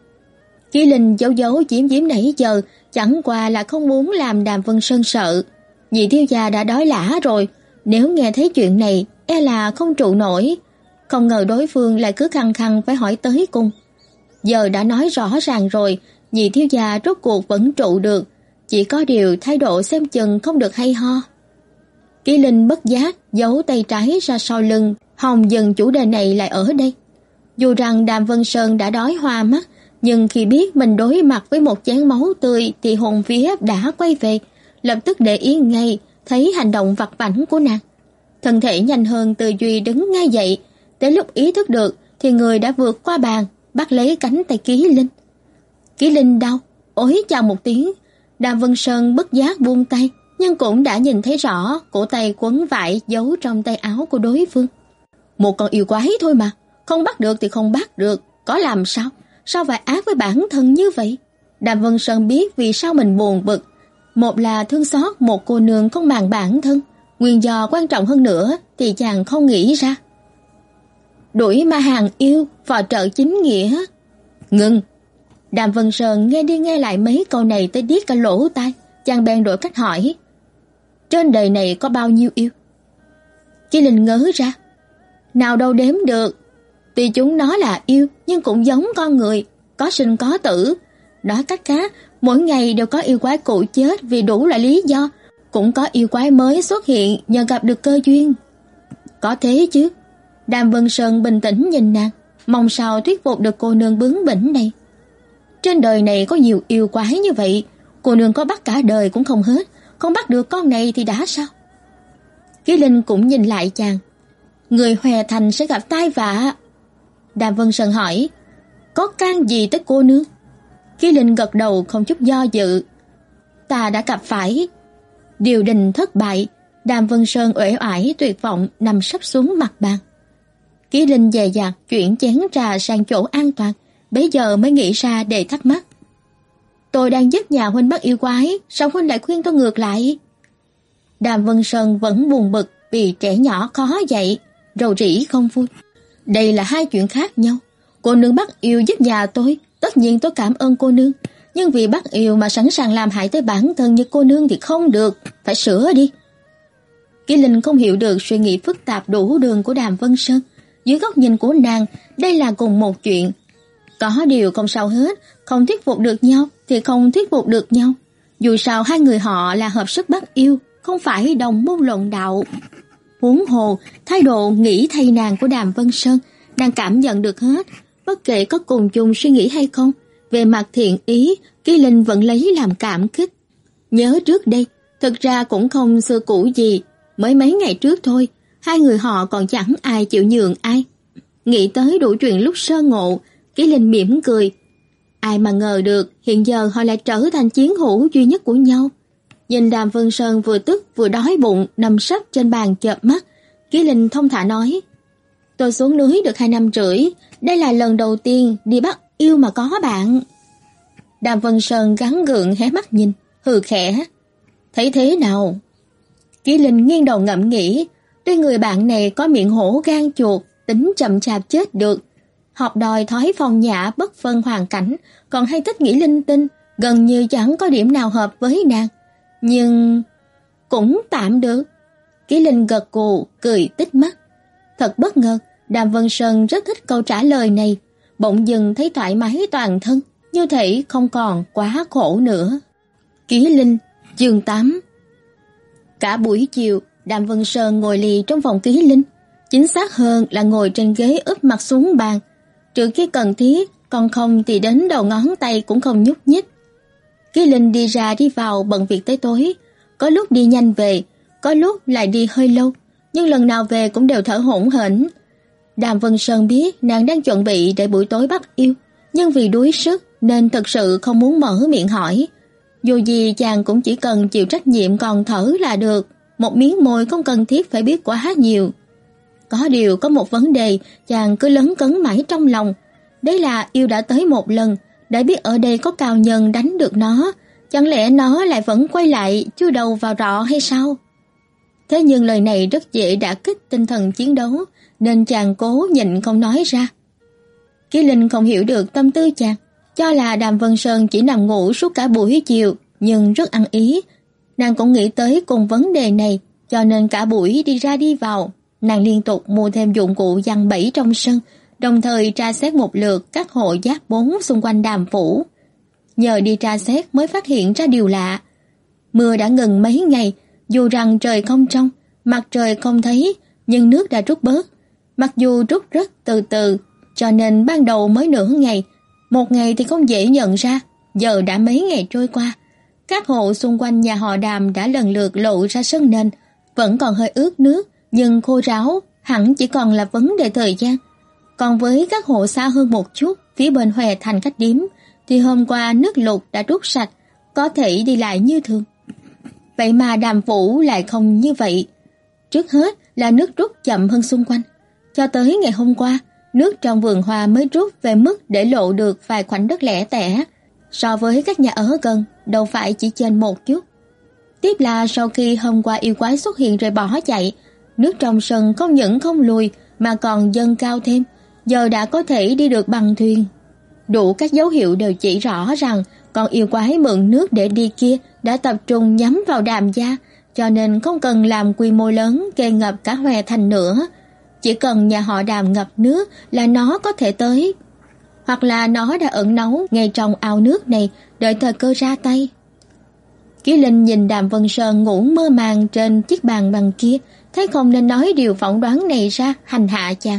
Ký Linh giấu giấu chiếm chiếm nãy giờ, chẳng qua là không muốn làm Đàm Vân Sơn sợ. Nhị thiếu gia đã đói lả rồi, nếu nghe thấy chuyện này, e là không trụ nổi. Không ngờ đối phương lại cứ khăng khăng phải hỏi tới cùng. Giờ đã nói rõ ràng rồi, nhị thiếu gia rốt cuộc vẫn trụ được, chỉ có điều thái độ xem chừng không được hay ho. Ký Linh bất giác giấu tay trái ra sau lưng, hòng dần chủ đề này lại ở đây. Dù rằng Đàm Vân Sơn đã đói hoa mắt, nhưng khi biết mình đối mặt với một chén máu tươi thì hồn vía đã quay về, lập tức để ý ngay thấy hành động vặt vãnh của nàng. Thân thể nhanh hơn tư duy đứng ngay dậy, tới lúc ý thức được thì người đã vượt qua bàn, bắt lấy cánh tay Ký Linh. Ký Linh đau, ối chào một tiếng. Đàm Vân Sơn bất giác buông tay, nhưng cũng đã nhìn thấy rõ cổ tay quấn vải giấu trong tay áo của đối phương. Một con yêu quái thôi mà, không bắt được thì không bắt được, có làm sao? Sao phải ác với bản thân như vậy? Đàm Vân Sơn biết vì sao mình buồn bực. Một là thương xót một cô nương không màng bản thân, nguyên do quan trọng hơn nữa thì chàng không nghĩ ra. Đuổi ma hàng yêu, phò trợ chính nghĩa. Ngừng! Đàm Vân Sơn nghe đi nghe lại mấy câu này tới điếc cả lỗ tai, chàng bèn đổi cách hỏi. Trên đời này có bao nhiêu yêu? Ký Linh ngớ ra. Nào đâu đếm được. Tuy chúng nó là yêu nhưng cũng giống con người, có sinh có tử. Nói cách khác, mỗi ngày đều có yêu quái cũ chết vì đủ loại lý do, cũng có yêu quái mới xuất hiện nhờ gặp được cơ duyên. Có thế chứ. Đàm Vân Sơn bình tĩnh nhìn nàng, mong sao thuyết phục được cô nương bướng bỉnh này. Trên đời này có nhiều yêu quái như vậy, cô nương có bắt cả đời cũng không hết, không bắt được con này thì đã sao? Ký Linh cũng nhìn lại chàng. Người hòe thành sẽ gặp tai vạ. Đàm Vân Sơn hỏi, có can gì tới cô nương? Ký Linh gật đầu không chút do dự. Ta đã gặp phải. Điều đình thất bại. Đàm Vân Sơn uể oải tuyệt vọng nằm sấp xuống mặt bàn. Ký Linh dè dặt chuyển chén trà sang chỗ an toàn, bấy giờ mới nghĩ ra để thắc mắc. Tôi đang giúp nhà huynh bắt yêu quái, sao huynh lại khuyên tôi ngược lại? Đàm Vân Sơn vẫn buồn bực vì trẻ nhỏ khó dạy, rầu rĩ không vui. Đây là hai chuyện khác nhau. Cô nương bắt yêu giúp nhà tôi, tất nhiên tôi cảm ơn cô nương. nhưng vì bắt yêu mà sẵn sàng làm hại tới bản thân như cô nương thì không được, phải sửa đi. Kỷ Linh không hiểu được suy nghĩ phức tạp đủ đường của Đàm Vân Sơn. Dưới góc nhìn của nàng, đây là cùng một chuyện. Có điều không sao hết, không thuyết phục được nhau thì không thuyết phục được nhau. Dù sao hai người họ là hợp sức bắt yêu, không phải đồng môn luận đạo. Huống hồ, thái độ nghĩ thay nàng của Đàm Vân Sơn, nàng cảm nhận được hết, bất kể có cùng chung suy nghĩ hay không. Về mặt thiện ý, Kỷ Linh vẫn lấy làm cảm kích. Nhớ trước đây, thực ra cũng không xưa cũ gì, mới mấy ngày trước thôi, hai người họ còn chẳng ai chịu nhường ai. Nghĩ tới đủ chuyện lúc sơ ngộ, Kỷ Linh mỉm cười. Ai mà ngờ được, hiện giờ họ lại trở thành chiến hữu duy nhất của nhau. Nhìn Đàm Vân Sơn vừa tức vừa đói bụng nằm sấp trên bàn chợp mắt, Kỷ Linh thông thả nói: Tôi xuống núi được hai năm rưỡi, đây là lần đầu tiên đi bắt yêu mà có bạn. Đàm Vân Sơn gắng gượng hé mắt nhìn, hừ khẽ: Thấy thế nào? Kỷ Linh nghiêng đầu ngẫm nghĩ, tuy người bạn này có miệng hổ gan chuột, tính chậm chạp chết được, học đòi thói phong nhã bất phân hoàn cảnh, còn hay thích nghĩ linh tinh, gần như chẳng có điểm nào hợp với nàng. Nhưng cũng tạm được. Kỷ Linh gật gù, cười tít mắt. Thật bất ngờ, Đàm Vân Sơn rất thích câu trả lời này, bỗng dưng thấy thoải mái toàn thân, như thể không còn quá khổ nữa. Kỷ Linh, chương tám. Cả buổi chiều, Đàm Vân Sơn ngồi lì trong phòng Kỷ Linh, chính xác hơn là ngồi trên ghế úp mặt xuống bàn, trừ khi cần thiết, còn không thì đến đầu ngón tay cũng không nhúc nhích. Kỷ Linh đi ra đi vào bận việc tới tối, có lúc đi nhanh về, có lúc lại đi hơi lâu, nhưng lần nào về cũng đều thở hổn hển. Đàm Vân Sơn biết nàng đang chuẩn bị để buổi tối bắt yêu, nhưng vì đuối sức nên thật sự không muốn mở miệng hỏi. Dù gì chàng cũng chỉ cần chịu trách nhiệm còn thở là được, một miếng môi không cần thiết phải biết quá nhiều. Có điều có một vấn đề chàng cứ lấn cấn mãi trong lòng, đấy là yêu đã tới một lần, đã biết ở đây có cao nhân đánh được nó, chẳng lẽ nó lại vẫn quay lại chui đầu vào rọ hay sao? Thế nhưng lời này rất dễ đả kích tinh thần chiến đấu, nên chàng cố nhịn không nói ra. Kỷ Linh không hiểu được tâm tư chàng, cho là Đàm Vân Sơn chỉ nằm ngủ suốt cả buổi chiều, nhưng rất ăn ý. Nàng cũng nghĩ tới cùng vấn đề này, cho nên cả buổi đi ra đi vào, nàng liên tục mua thêm dụng cụ giăng bẫy trong sân, đồng thời tra xét một lượt các hộ giáp bốn xung quanh Đàm phủ. Nhờ đi tra xét mới phát hiện ra điều lạ. Mưa đã ngừng mấy ngày, dù rằng trời không trong, mặt trời không thấy, nhưng nước đã rút bớt. Mặc dù rút rất từ từ, cho nên ban đầu mới nửa ngày, một ngày thì không dễ nhận ra, giờ đã mấy ngày trôi qua. Các hộ xung quanh nhà họ Đàm đã lần lượt lộ ra sân nền, vẫn còn hơi ướt nước, nhưng khô ráo hẳn chỉ còn là vấn đề thời gian. Còn với các hộ xa hơn một chút, phía bên Hòe Thành khách điếm, thì hôm qua nước lụt đã rút sạch, có thể đi lại như thường. Vậy mà Đàm phủ lại không như vậy. Trước hết là nước rút chậm hơn xung quanh. Cho tới ngày hôm qua, nước trong vườn hoa mới rút về mức để lộ được vài khoảnh đất lẻ tẻ. So với các nhà ở gần, đâu phải chỉ trên một chút. Tiếp là sau khi hôm qua yêu quái xuất hiện rồi bỏ chạy, nước trong sân không những không lùi mà còn dâng cao thêm, giờ đã có thể đi được bằng thuyền. Đủ các dấu hiệu đều chỉ rõ rằng con yêu quái mượn nước để đi kia đã tập trung nhắm vào Đàm gia, cho nên không cần làm quy mô lớn kê ngập cả Hòe Thành nữa. Chỉ cần nhà họ Đàm ngập nước là nó có thể tới. Hoặc là nó đã ẩn náu ngay trong ao nước này, đợi thời cơ ra tay. Kỷ Linh nhìn Đàm Vân Sơn ngủ mơ màng trên chiếc bàn bằng kia, thấy không nên nói điều phỏng đoán này ra hành hạ chàng.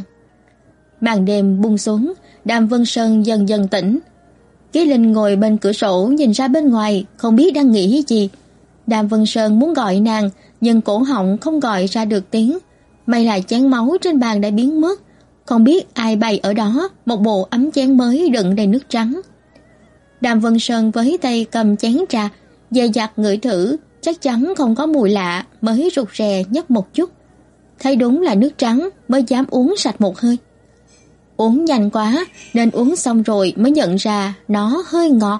Màn đêm buông xuống, Đàm Vân Sơn dần dần tỉnh. Kỷ Linh ngồi bên cửa sổ nhìn ra bên ngoài, không biết đang nghĩ gì. Đàm Vân Sơn muốn gọi nàng, nhưng cổ họng không gọi ra được tiếng. May là chén máu trên bàn đã biến mất, không biết ai bày ở đó một bộ ấm chén mới đựng đầy nước trắng. Đàm Vân Sơn với tay cầm chén trà, dè dặt ngửi thử, chắc chắn không có mùi lạ, mới rụt rè nhấp một chút. Thấy đúng là nước trắng mới dám uống sạch một hơi. Uống nhanh quá nên uống xong rồi mới nhận ra nó hơi ngọt.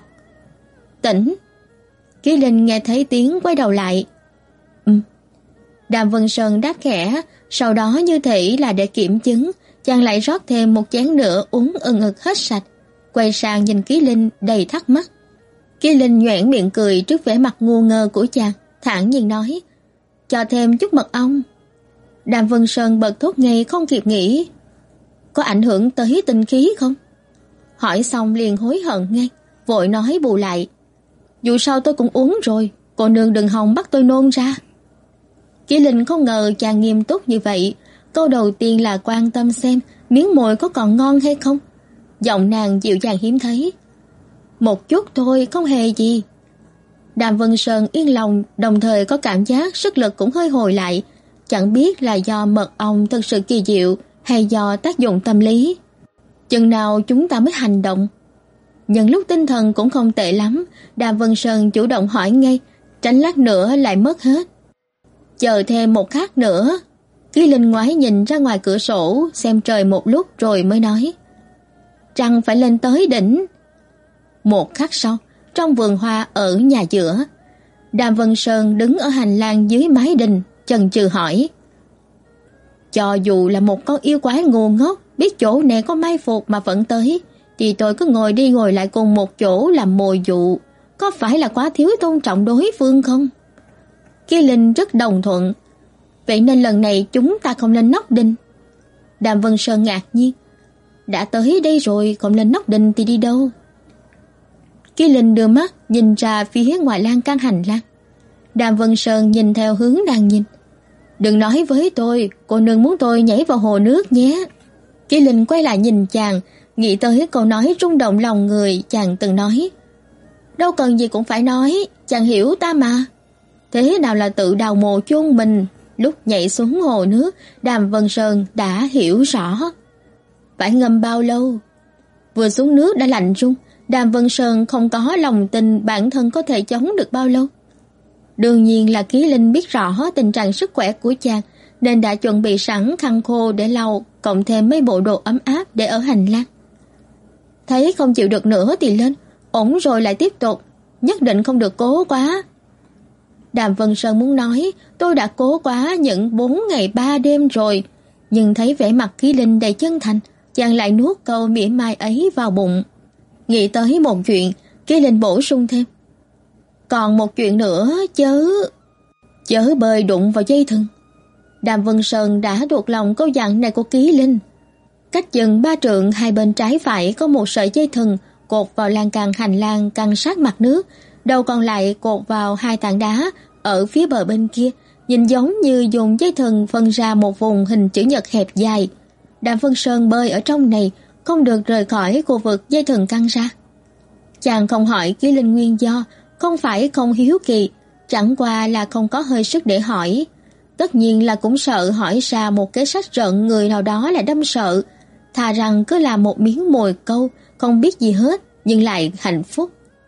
Tỉnh. Kỷ Linh nghe thấy tiếng quay đầu lại. Ừ. Đàm Vân Sơn đáp khẽ, sau đó như thể là để kiểm chứng, chàng lại rót thêm một chén nữa uống ừng ực hết sạch, quay sang nhìn Kỷ Linh đầy thắc mắc. Kỳ Linh nhoẻn miệng cười trước vẻ mặt ngu ngơ của chàng, thản nhiên nói, cho thêm chút mật ong. Đàm Vân Sơn bật thốt ngay không kịp nghĩ, có ảnh hưởng tới tinh khí không? Hỏi xong liền hối hận ngay, vội nói bù lại, dù sao tôi cũng uống rồi, cô nương đừng hòng bắt tôi nôn ra. Kỳ Linh không ngờ chàng nghiêm túc như vậy, câu đầu tiên là quan tâm xem miếng mồi có còn ngon hay không. Giọng nàng dịu dàng hiếm thấy, một chút thôi, không hề gì. Đàm Vân Sơn yên lòng, đồng thời có cảm giác sức lực cũng hơi hồi lại, chẳng biết là do mật ong thật sự kỳ diệu hay do tác dụng tâm lý. Chừng nào chúng ta mới hành động? Nhân lúc tinh thần cũng không tệ lắm, Đàm Vân Sơn chủ động hỏi ngay, tránh lát nữa lại mất hết. Chờ thêm một khắc nữa. Kỳ Linh ngoái nhìn ra ngoài cửa sổ, xem trời một lúc rồi mới nói, trăng phải lên tới đỉnh. Một khắc sau, trong vườn hoa ở nhà giữa, Đàm Vân Sơn đứng ở hành lang dưới mái đình, chần chừ hỏi, cho dù là một con yêu quái ngu ngốc, biết chỗ này có mai phục mà vẫn tới, thì tôi cứ ngồi đi ngồi lại cùng một chỗ làm mồi dụ, có phải là quá thiếu tôn trọng đối phương không? Kỳ Linh rất đồng thuận, vậy nên lần này chúng ta không lên nóc đình. Đàm Vân Sơn ngạc nhiên, đã tới đây rồi, không lên nóc đình thì đi đâu? Kỳ Linh đưa mắt nhìn ra phía ngoài lan can hành lang. Đàm Vân Sơn nhìn theo hướng đang nhìn, đừng nói với tôi, cô nương muốn tôi nhảy vào hồ nước nhé. Kỳ Linh quay lại nhìn chàng, nghĩ tới câu nói rung động lòng người chàng từng nói, đâu cần gì cũng phải nói, chàng hiểu ta mà. Thế nào là tự đào mồ chôn mình? Lúc nhảy xuống hồ nước, Đàm Vân Sơn đã hiểu rõ. Phải ngâm bao lâu? Vừa xuống nước đã lạnh run, Đàm Vân Sơn không có lòng tin bản thân có thể chống được bao lâu. Đương nhiên là Kỳ Linh biết rõ tình trạng sức khỏe của chàng, nên đã chuẩn bị sẵn khăn khô để lau, cộng thêm mấy bộ đồ ấm áp để ở hành lang. Thấy không chịu được nữa thì lên, ổn rồi lại tiếp tục, nhất định không được cố quá. Đàm Vân Sơn muốn nói, tôi đã cố quá những bốn ngày ba đêm rồi, nhưng thấy vẻ mặt Kỳ Linh đầy chân thành, chàng lại nuốt câu mỉa mai ấy vào bụng. Nghĩ tới một chuyện, Kỳ Linh bổ sung thêm, còn một chuyện nữa, chớ chớ bơi đụng vào dây thừng. Đàm Vân Sơn đã thuộc lòng câu dặn này của Kỳ Linh. Cách chừng ba trượng hai bên trái phải có một sợi dây thừng cột vào lan can hành lang căn sát mặt nước, đầu còn lại cột vào hai tảng đá ở phía bờ bên kia, nhìn giống như dùng dây thừng phân ra một vùng hình chữ nhật hẹp dài. Đàm Vân Sơn bơi ở trong này, không được rời khỏi khu vực dây thừng căng ra. Chàng không hỏi Kỳ Linh nguyên do, không phải không hiếu kỳ, chẳng qua là không có hơi sức để hỏi. Tất nhiên là cũng sợ hỏi ra một cái sách rợn người nào đó là đâm sợ, thà rằng cứ làm một miếng mồi câu, không biết gì hết, nhưng lại hạnh phúc.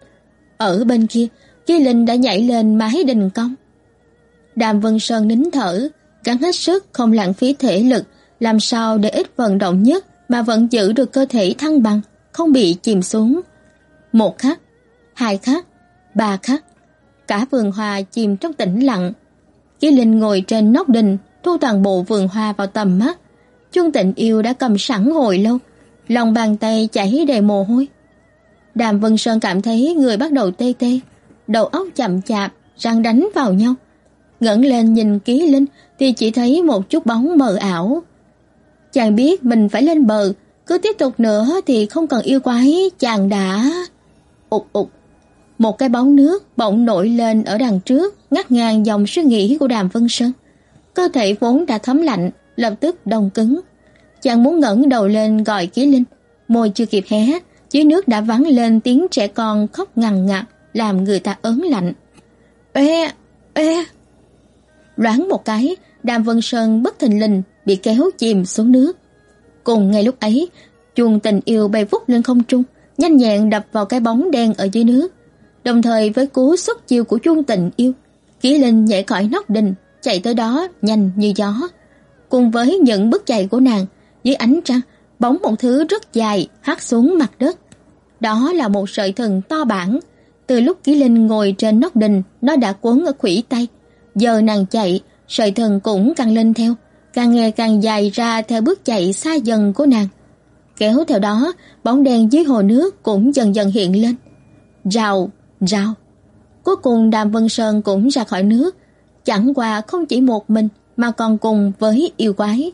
Ở bên kia, Kỳ Linh đã nhảy lên mái đình cong. Đàm Vân Sơn nín thở, gắng hết sức không lãng phí thể lực, làm sao để ít vận động nhất mà vẫn giữ được cơ thể thăng bằng, không bị chìm xuống. Một khắc, hai khắc, ba khắc, cả vườn hoa chìm trong tĩnh lặng. Kỳ Linh ngồi trên nóc đình, thu toàn bộ vườn hoa vào tầm mắt. Chuông Tình Yêu đã cầm sẵn hồi lâu, lòng bàn tay chảy đầy mồ hôi. Đàm Vân Sơn cảm thấy người bắt đầu tê tê, đầu óc chậm chạp, răng đánh vào nhau. Ngẩng lên nhìn Kỳ Linh thì chỉ thấy một chút bóng mờ ảo. Chàng biết mình phải lên bờ, cứ tiếp tục nữa thì không cần yêu quái, chàng đã... Ụt ụt, một cái bóng nước bỗng nổi lên ở đằng trước, ngắt ngang dòng suy nghĩ của Đàm Vân Sơn. Cơ thể vốn đã thấm lạnh, lập tức đông cứng. Chàng muốn ngẩng đầu lên gọi Kỳ Linh, môi chưa kịp hé, dưới nước đã vang lên tiếng trẻ con khóc ngằn ngặt, làm người ta ớn lạnh. Ê, ê. Loáng một cái, Đàm Vân Sơn bất thình lình bị kéo chìm xuống nước. Cùng ngay lúc ấy, chuông Tình Yêu bay vút lên không trung, nhanh nhẹn đập vào cái bóng đen ở dưới nước. Đồng thời với cú xuất chiêu của chuông Tình Yêu, Kỳ Linh nhảy khỏi nóc đình, chạy tới đó nhanh như gió. Cùng với những bước chạy của nàng, dưới ánh trăng, bóng một thứ rất dài hắt xuống mặt đất. Đó là một sợi thừng to bản. Từ lúc Kỳ Linh ngồi trên nóc đình, nó đã quấn ở khuỷu tay. Giờ nàng chạy, sợi thừng cũng càng lên theo, càng ngày càng dài ra theo bước chạy xa dần của nàng. Kéo theo đó, bóng đen dưới hồ nước cũng dần dần hiện lên. Rào, Rào. Cuối cùng Đàm Vân Sơn cũng ra khỏi nước, chẳng qua không chỉ một mình mà còn cùng với yêu quái.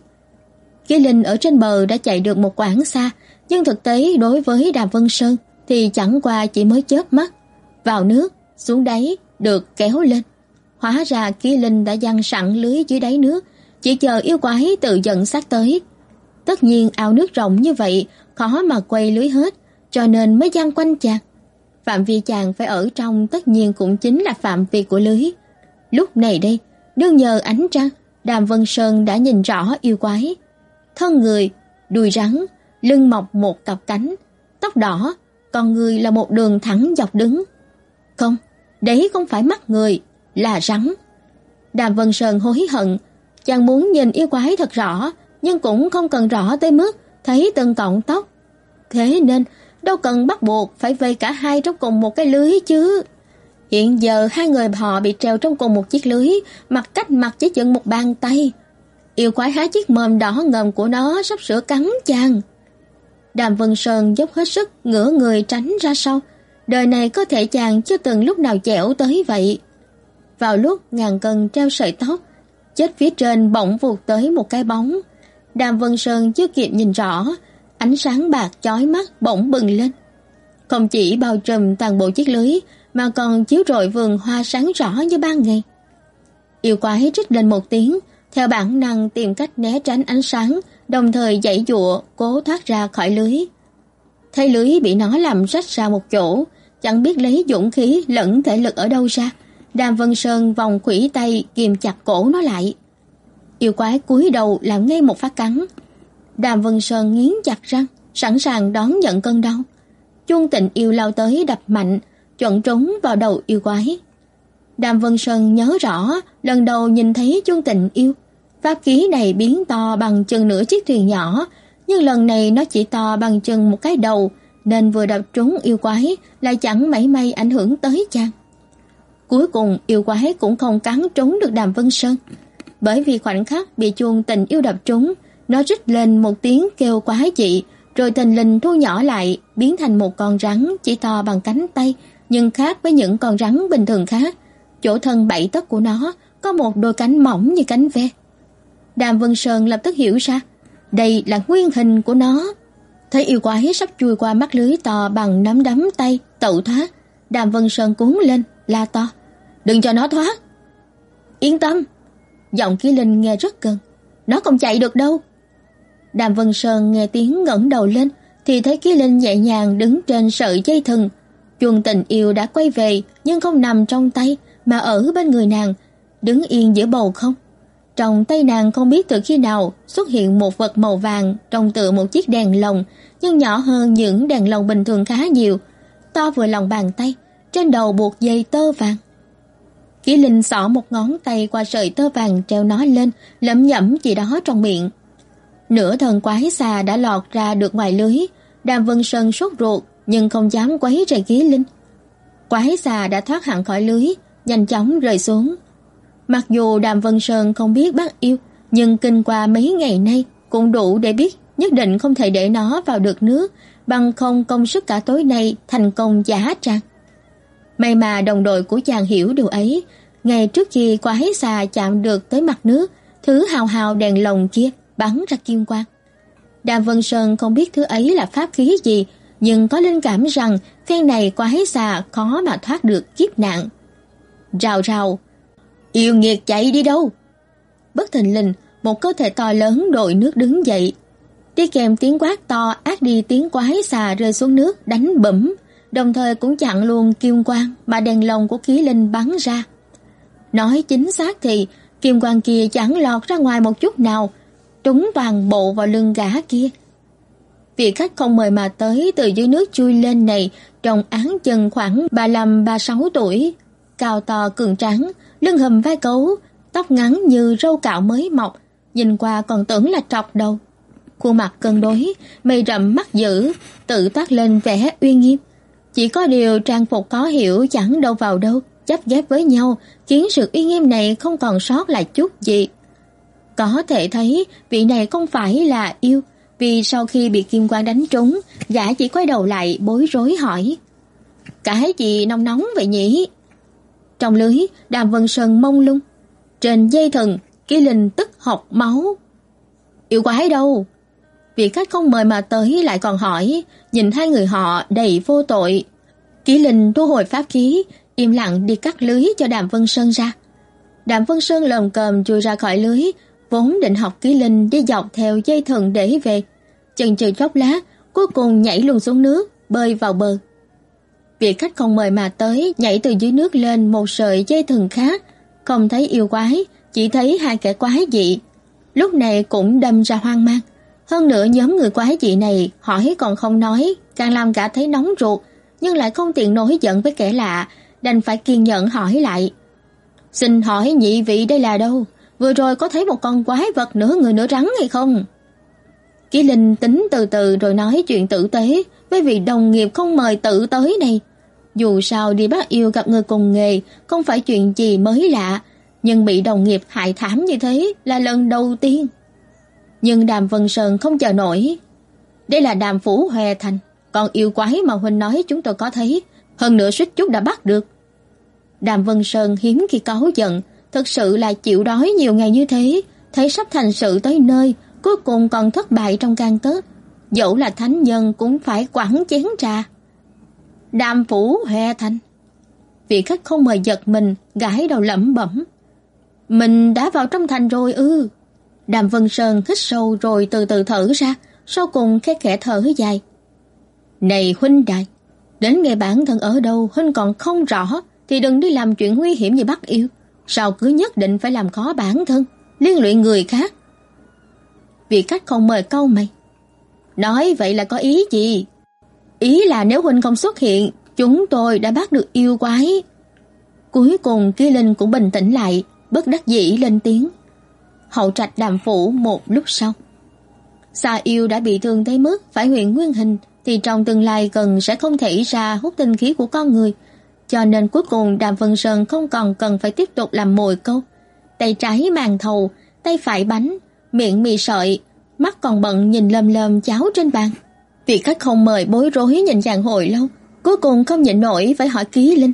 Ký Linh ở trên bờ đã chạy được một quãng xa, nhưng thực tế đối với Đàm Vân Sơn thì chẳng qua chỉ mới chớp mắt, vào nước, xuống đáy, được kéo lên. Hóa ra Ký Linh đã giăng sẵn lưới dưới đáy nước, chỉ chờ yêu quái tự dẫn sát tới. Tất nhiên ao nước rộng như vậy, khó mà quay lưới hết, cho nên mới giăng quanh chàng. Phạm vi chàng phải ở trong tất nhiên cũng chính là phạm vi của lưới. Lúc này đây, đương nhờ ánh trăng, Đàm Vân Sơn đã nhìn rõ yêu quái. Thân người, đuôi rắn, lưng mọc một cặp cánh, tóc đỏ, còn người là một đường thẳng dọc đứng. Không, đấy không phải mắt người, là rắn. Đàm Vân Sơn hối hận, chàng muốn nhìn yêu quái thật rõ, nhưng cũng không cần rõ tới mức thấy từng cọng tóc. Thế nên, đâu cần bắt buộc phải vây cả hai trong cùng một cái lưới chứ. Hiện giờ hai người họ bị treo trong cùng một chiếc lưới, mặt cách mặt chỉ chừng một bàn tay. Yêu quái há chiếc mồm đỏ ngòm của nó sắp sửa cắn chàng. Đàm Vân Sơn dốc hết sức ngửa người tránh ra sau. Đời này có thể chàng chưa từng lúc nào chẻo tới vậy. Vào lúc ngàn cân treo sợi tóc, chết phía trên bỗng vụt tới một cái bóng. Đàm Vân Sơn chưa kịp nhìn rõ, ánh sáng bạc chói mắt bỗng bừng lên. Không chỉ bao trùm toàn bộ chiếc lưới, mà còn chiếu rọi vườn hoa sáng rõ như ban ngày. Yêu quái rít lên một tiếng, theo bản năng tìm cách né tránh ánh sáng, đồng thời giãy giụa cố thoát ra khỏi lưới. Thấy lưới bị nó làm rách ra một chỗ, chẳng biết lấy dũng khí lẫn thể lực ở đâu ra, Đàm Vân Sơn vòng khuỷu tay kìm chặt cổ nó lại. Yêu quái cúi đầu làm ngay một phát cắn. Đàm Vân Sơn nghiến chặt răng, sẵn sàng đón nhận cơn đau. Chuông Tình Yêu lao tới đập mạnh, chuẩn trúng vào đầu yêu quái. Đàm Vân Sơn nhớ rõ lần đầu nhìn thấy Chuông Tình Yêu, pháp khí này biến to bằng chừng nửa chiếc thuyền nhỏ, nhưng lần này nó chỉ to bằng chừng một cái đầu, nên vừa đập trúng yêu quái lại chẳng mảy may ảnh hưởng tới chàng. Cuối cùng yêu quái cũng không cắn trúng được Đàm Vân Sơn, bởi vì khoảnh khắc bị Chuông Tình Yêu đập trúng, nó rít lên một tiếng kêu quái dị, rồi thình lình thu nhỏ lại, biến thành một con rắn chỉ to bằng cánh tay, nhưng khác với những con rắn bình thường khác. Chỗ thân bảy tấc của nó có một đôi cánh mỏng như cánh ve. Đàm Vân Sơn lập tức hiểu ra, đây là nguyên hình của nó. Thấy yêu quái sắp chui qua mắt lưới to bằng nắm đấm tay, tẩu thoát, Đàm Vân Sơn cuống lên, la to: "Đừng cho nó thoát!" "Yên tâm!" Giọng Ký Linh nghe rất gần. "Nó không chạy được đâu." Đàm Vân Sơn nghe tiếng ngẩng đầu lên, thì thấy Ký Linh nhẹ nhàng đứng trên sợi dây thừng. Chuông Tình Yêu đã quay về, nhưng không nằm trong tay, mà ở bên người nàng, đứng yên giữa bầu không. Trong tay nàng không biết từ khi nào xuất hiện một vật màu vàng trông tựa một chiếc đèn lồng, nhưng nhỏ hơn những đèn lồng bình thường khá nhiều, to vừa lòng bàn tay, trên đầu buộc dây tơ vàng. Ký Linh xỏ một ngón tay qua sợi tơ vàng treo nó lên, lẩm nhẩm gì đó trong miệng. Nửa thân quái xà đã lọt ra được ngoài lưới. Đàm Vân Sơn sốt ruột nhưng không dám quấy rầy Ký Linh. Quái xà đã thoát hẳn khỏi lưới, nhanh chóng rơi xuống. Mặc dù Đàm Vân Sơn không biết bắt yêu, nhưng kinh qua mấy ngày nay cũng đủ để biết nhất định không thể để nó vào được nước, bằng không công sức cả tối nay thành công giả tràng. May mà đồng đội của chàng hiểu điều ấy. Ngay trước khi quái xà chạm được tới mặt nước, thứ hào hào đèn lồng kia bắn ra kim quang. Đàm Vân Sơn không biết thứ ấy là pháp khí gì, nhưng có linh cảm rằng phen này quái xà khó mà thoát được kiếp nạn. Rào rào, yêu nghiệt chạy đi đâu? Bất thình lình, một cơ thể to lớn đội nước đứng dậy. Đi kèm tiếng quát to át đi tiếng quái xà rơi xuống nước đánh bẫm, đồng thời cũng chặn luôn kim quang mà đèn lồng của Ký Linh bắn ra. Nói chính xác thì kim quang kia chẳng lọt ra ngoài một chút nào, trúng toàn bộ vào lưng gã kia. Vị khách không mời mà tới từ dưới nước chui lên này trông áng chừng khoảng ba mươi lăm ba mươi sáu tuổi, cao to cường tráng, lưng hùm vai cấu, tóc ngắn như râu cạo mới mọc, nhìn qua còn tưởng là trọc đầu. Khuôn mặt cân đối, mày rậm mắt dữ, tự toát lên vẻ uy nghiêm. Chỉ có điều trang phục khó hiểu chẳng đâu vào đâu, chấp ghép với nhau, khiến sự uy nghiêm này không còn sót lại chút gì. Có thể thấy vị này không phải là yêu, vì sau khi bị kim quang đánh trúng, gã chỉ quay đầu lại bối rối hỏi: Cái gì nóng nóng vậy nhỉ? Trong lưới, Đàm Vân Sơn mông lung. Trên dây thừng, Ký Linh tức học máu. Yêu quái đâu? Vị khách không mời mà tới lại còn hỏi, nhìn hai người họ đầy vô tội. Ký Linh thu hồi pháp khí, im lặng đi cắt lưới cho Đàm Vân Sơn ra. Đàm Vân Sơn lồm cồm chui ra khỏi lưới, vốn định học Ký Linh đi dọc theo dây thừng để về. Chần chừ chốc lát, cuối cùng nhảy luôn xuống nước, bơi vào bờ. Vị khách không mời mà tới nhảy từ dưới nước lên một sợi dây thừng khác, không thấy yêu quái, chỉ thấy hai kẻ quái dị. Lúc này cũng đâm ra hoang mang. Hơn nữa nhóm người quái dị này hỏi còn không nói, càng làm cả thấy nóng ruột, nhưng lại không tiện nổi giận với kẻ lạ, đành phải kiên nhẫn hỏi lại. Xin hỏi nhị vị đây là đâu? Vừa rồi có thấy một con quái vật nửa người nửa rắn hay không? Ký Linh tính từ từ rồi nói chuyện tử tế với vị đồng nghiệp không mời tự tới này. Dù sao đi bắt yêu gặp người cùng nghề không phải chuyện gì mới lạ, nhưng bị đồng nghiệp hại thảm như thế là lần đầu tiên. Nhưng Đàm Vân Sơn không chờ nổi. Đây là Đàm Phủ Hòe Thành, còn yêu quái mà huynh nói chúng tôi có thấy, hơn nữa suýt chút đã bắt được. Đàm Vân Sơn hiếm khi cáu giận, thực sự là chịu đói nhiều ngày như thế, thấy sắp thành sự tới nơi, cuối cùng còn thất bại trong gang tấc, dẫu là thánh nhân cũng phải quẳng chén trà. Đàm Phủ Hòe Thành. Vị khách không mời giật mình, gãi đầu lẩm bẩm. Mình đã vào trong thành rồi ư? Đàm Vân Sơn hít sâu rồi từ từ thở ra, sau cùng khẽ khẽ thở dài. Này huynh đại, đến ngày bản thân ở đâu huynh còn không rõ, thì đừng đi làm chuyện nguy hiểm như bắt yêu. Sao cứ nhất định phải làm khó bản thân, liên lụy người khác? Vị khách không mời cau mày. Nói vậy là có ý gì? Ý là nếu huynh không xuất hiện, chúng tôi đã bắt được yêu quái. Cuối cùng Ký Linh cũng bình tĩnh lại, bất đắc dĩ lên tiếng. Hậu trạch Đàm phủ một lúc sau. Xà yêu đã bị thương tới mức phải huyện nguyên hình, thì trong tương lai gần sẽ không thể ra hút tinh khí của con người. Cho nên cuối cùng Đàm Vân Sơn không còn cần phải tiếp tục làm mồi câu. Tay trái màn thầu, tay phải bánh, miệng mì sợi, mắt còn bận nhìn lơm lơm cháo trên bàn. Vị khách không mời bối rối nhìn chàng hồi lâu, cuối cùng không nhịn nổi phải hỏi Ký Linh.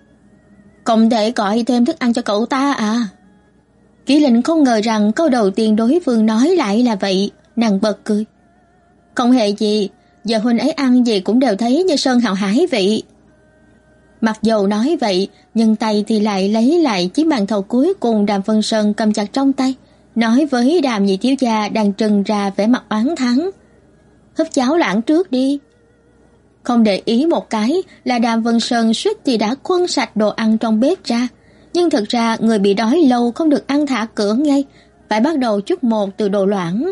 Không thể gọi thêm thức ăn cho cậu ta à? Ký Linh không ngờ rằng câu đầu tiên đối phương nói lại là vậy, nàng bật cười. Không hề gì, giờ huynh ấy ăn gì cũng đều thấy như sơn hào hải vị. Mặc dầu nói vậy, nhưng tay thì lại lấy lại chiếc bàn thầu cuối cùng Đàm Vân Sơn cầm chặt trong tay, nói với Đàm nhị thiếu gia đang trừng ra vẻ mặt oán thắng. Húp cháo loãng trước đi. Không để ý một cái là Đàm Vân Sơn suýt thì đã khuân sạch đồ ăn trong bếp ra. Nhưng thực ra người bị đói lâu không được ăn thả cửa ngay, phải bắt đầu chút một từ đồ loãng.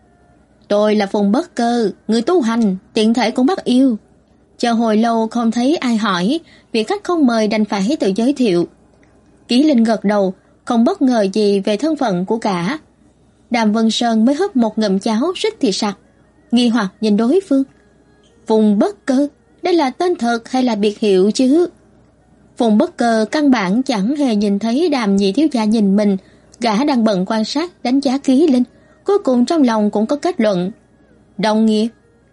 Tôi là Phùng Bất Cơ, người tu hành, tiện thể cũng bắt yêu. Chờ hồi lâu không thấy ai hỏi, vị khách không mời đành phải tự giới thiệu. Ký Linh gật đầu, không bất ngờ gì về thân phận của cả. Đàm Vân Sơn mới húp một ngụm cháo suýt thì sặc, nghi hoặc nhìn đối phương. Phùng Bất Cơ, đây là tên thật hay là biệt hiệu chứ? Phùng Bất Cơ căn bản chẳng hề nhìn thấy Đàm nhị thiếu gia nhìn mình, gã đang bận quan sát đánh giá Ký Linh, cuối cùng trong lòng cũng có kết luận. Đồng nghiệp.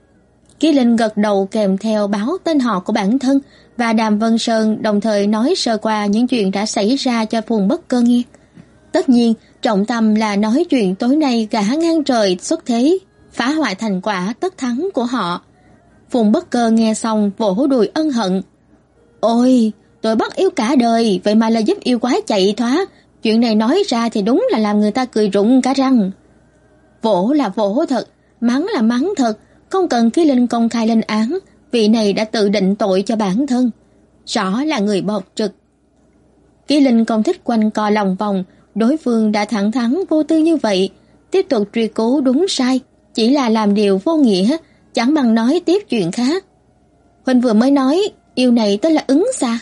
Ký Linh gật đầu kèm theo báo tên họ của bản thân, và Đàm Vân Sơn đồng thời nói sơ qua những chuyện đã xảy ra cho Phùng Bất Cơ nghe. Tất nhiên, trọng tâm là nói chuyện tối nay gã ngang trời xuất thế, phá hoại thành quả tất thắng của họ. Phùng Bất Cơ nghe xong vỗ đùi ân hận. Ôi, tôi bắt yêu cả đời, vậy mà là giúp yêu quái chạy thoát. Chuyện này nói ra thì đúng là làm người ta cười rụng cả răng. Vỗ là vỗ thật, mắng là mắng thật, không cần Ký Linh công khai lên án, vị này đã tự định tội cho bản thân. Rõ là người bộc trực. Ký Linh không thích quanh co lòng vòng, đối phương đã thẳng thắn vô tư như vậy, tiếp tục truy cứu đúng sai, chỉ là làm điều vô nghĩa, chẳng bằng nói tiếp chuyện khác. Huynh vừa mới nói, yêu này tên là Ứng Xà.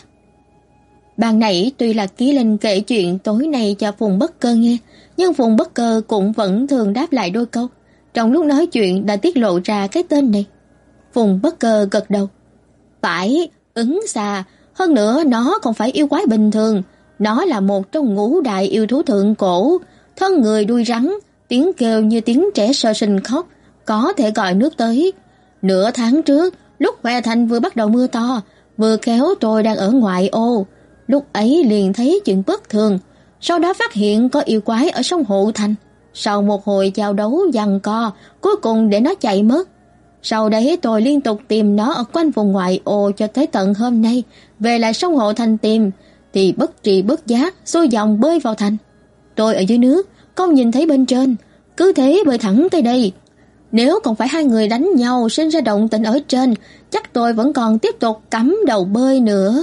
Ban nãy tuy là Ký Linh kể chuyện tối nay cho Phùng Bất Cơ nghe, nhưng Phùng Bất Cơ cũng vẫn thường đáp lại đôi câu. Trong lúc nói chuyện đã tiết lộ ra cái tên này. Phùng Bất Cơ gật đầu. Phải, Ứng Xà, hơn nữa nó không phải yêu quái bình thường, nó là một trong ngũ đại yêu thú thượng cổ, thân người đuôi rắn, tiếng kêu như tiếng trẻ sơ sinh khóc, có thể gọi nước tới. Nửa tháng trước, lúc Hòe Thành vừa bắt đầu mưa to, Vừa khéo tôi đang ở ngoại ô, lúc ấy liền thấy chuyện bất thường, sau đó phát hiện có yêu quái ở sông Hộ Thành. Sau một hồi giao đấu giằng co, cuối cùng để nó chạy mất. Sau đấy tôi liên tục tìm nó ở quanh vùng ngoại ô cho tới tận hôm nay, về lại sông Hộ Thành tìm, thì bất tri bất giác xuôi dòng bơi vào thành. Tôi ở dưới nước, không nhìn thấy bên trên, cứ thế bơi thẳng tới đây. Nếu không phải hai người đánh nhau sinh ra động tĩnh ở trên, chắc tôi vẫn còn tiếp tục cắm đầu bơi nữa.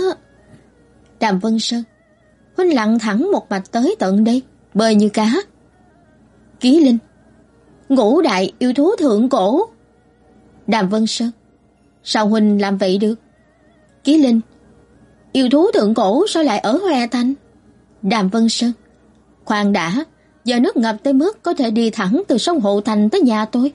Đàm Vân Sơn, huynh lặn thẳng một mạch tới tận đây, bơi như cá. Ký Linh, ngũ đại yêu thú thượng cổ. Đàm Vân Sơn, sao huynh làm vậy được? Ký Linh, yêu thú thượng cổ sao lại ở Hoè Thành? Đàm Vân Sơn, khoan đã, giờ nước ngập tới mức có thể đi thẳng từ sông Hộ Thành tới nhà tôi.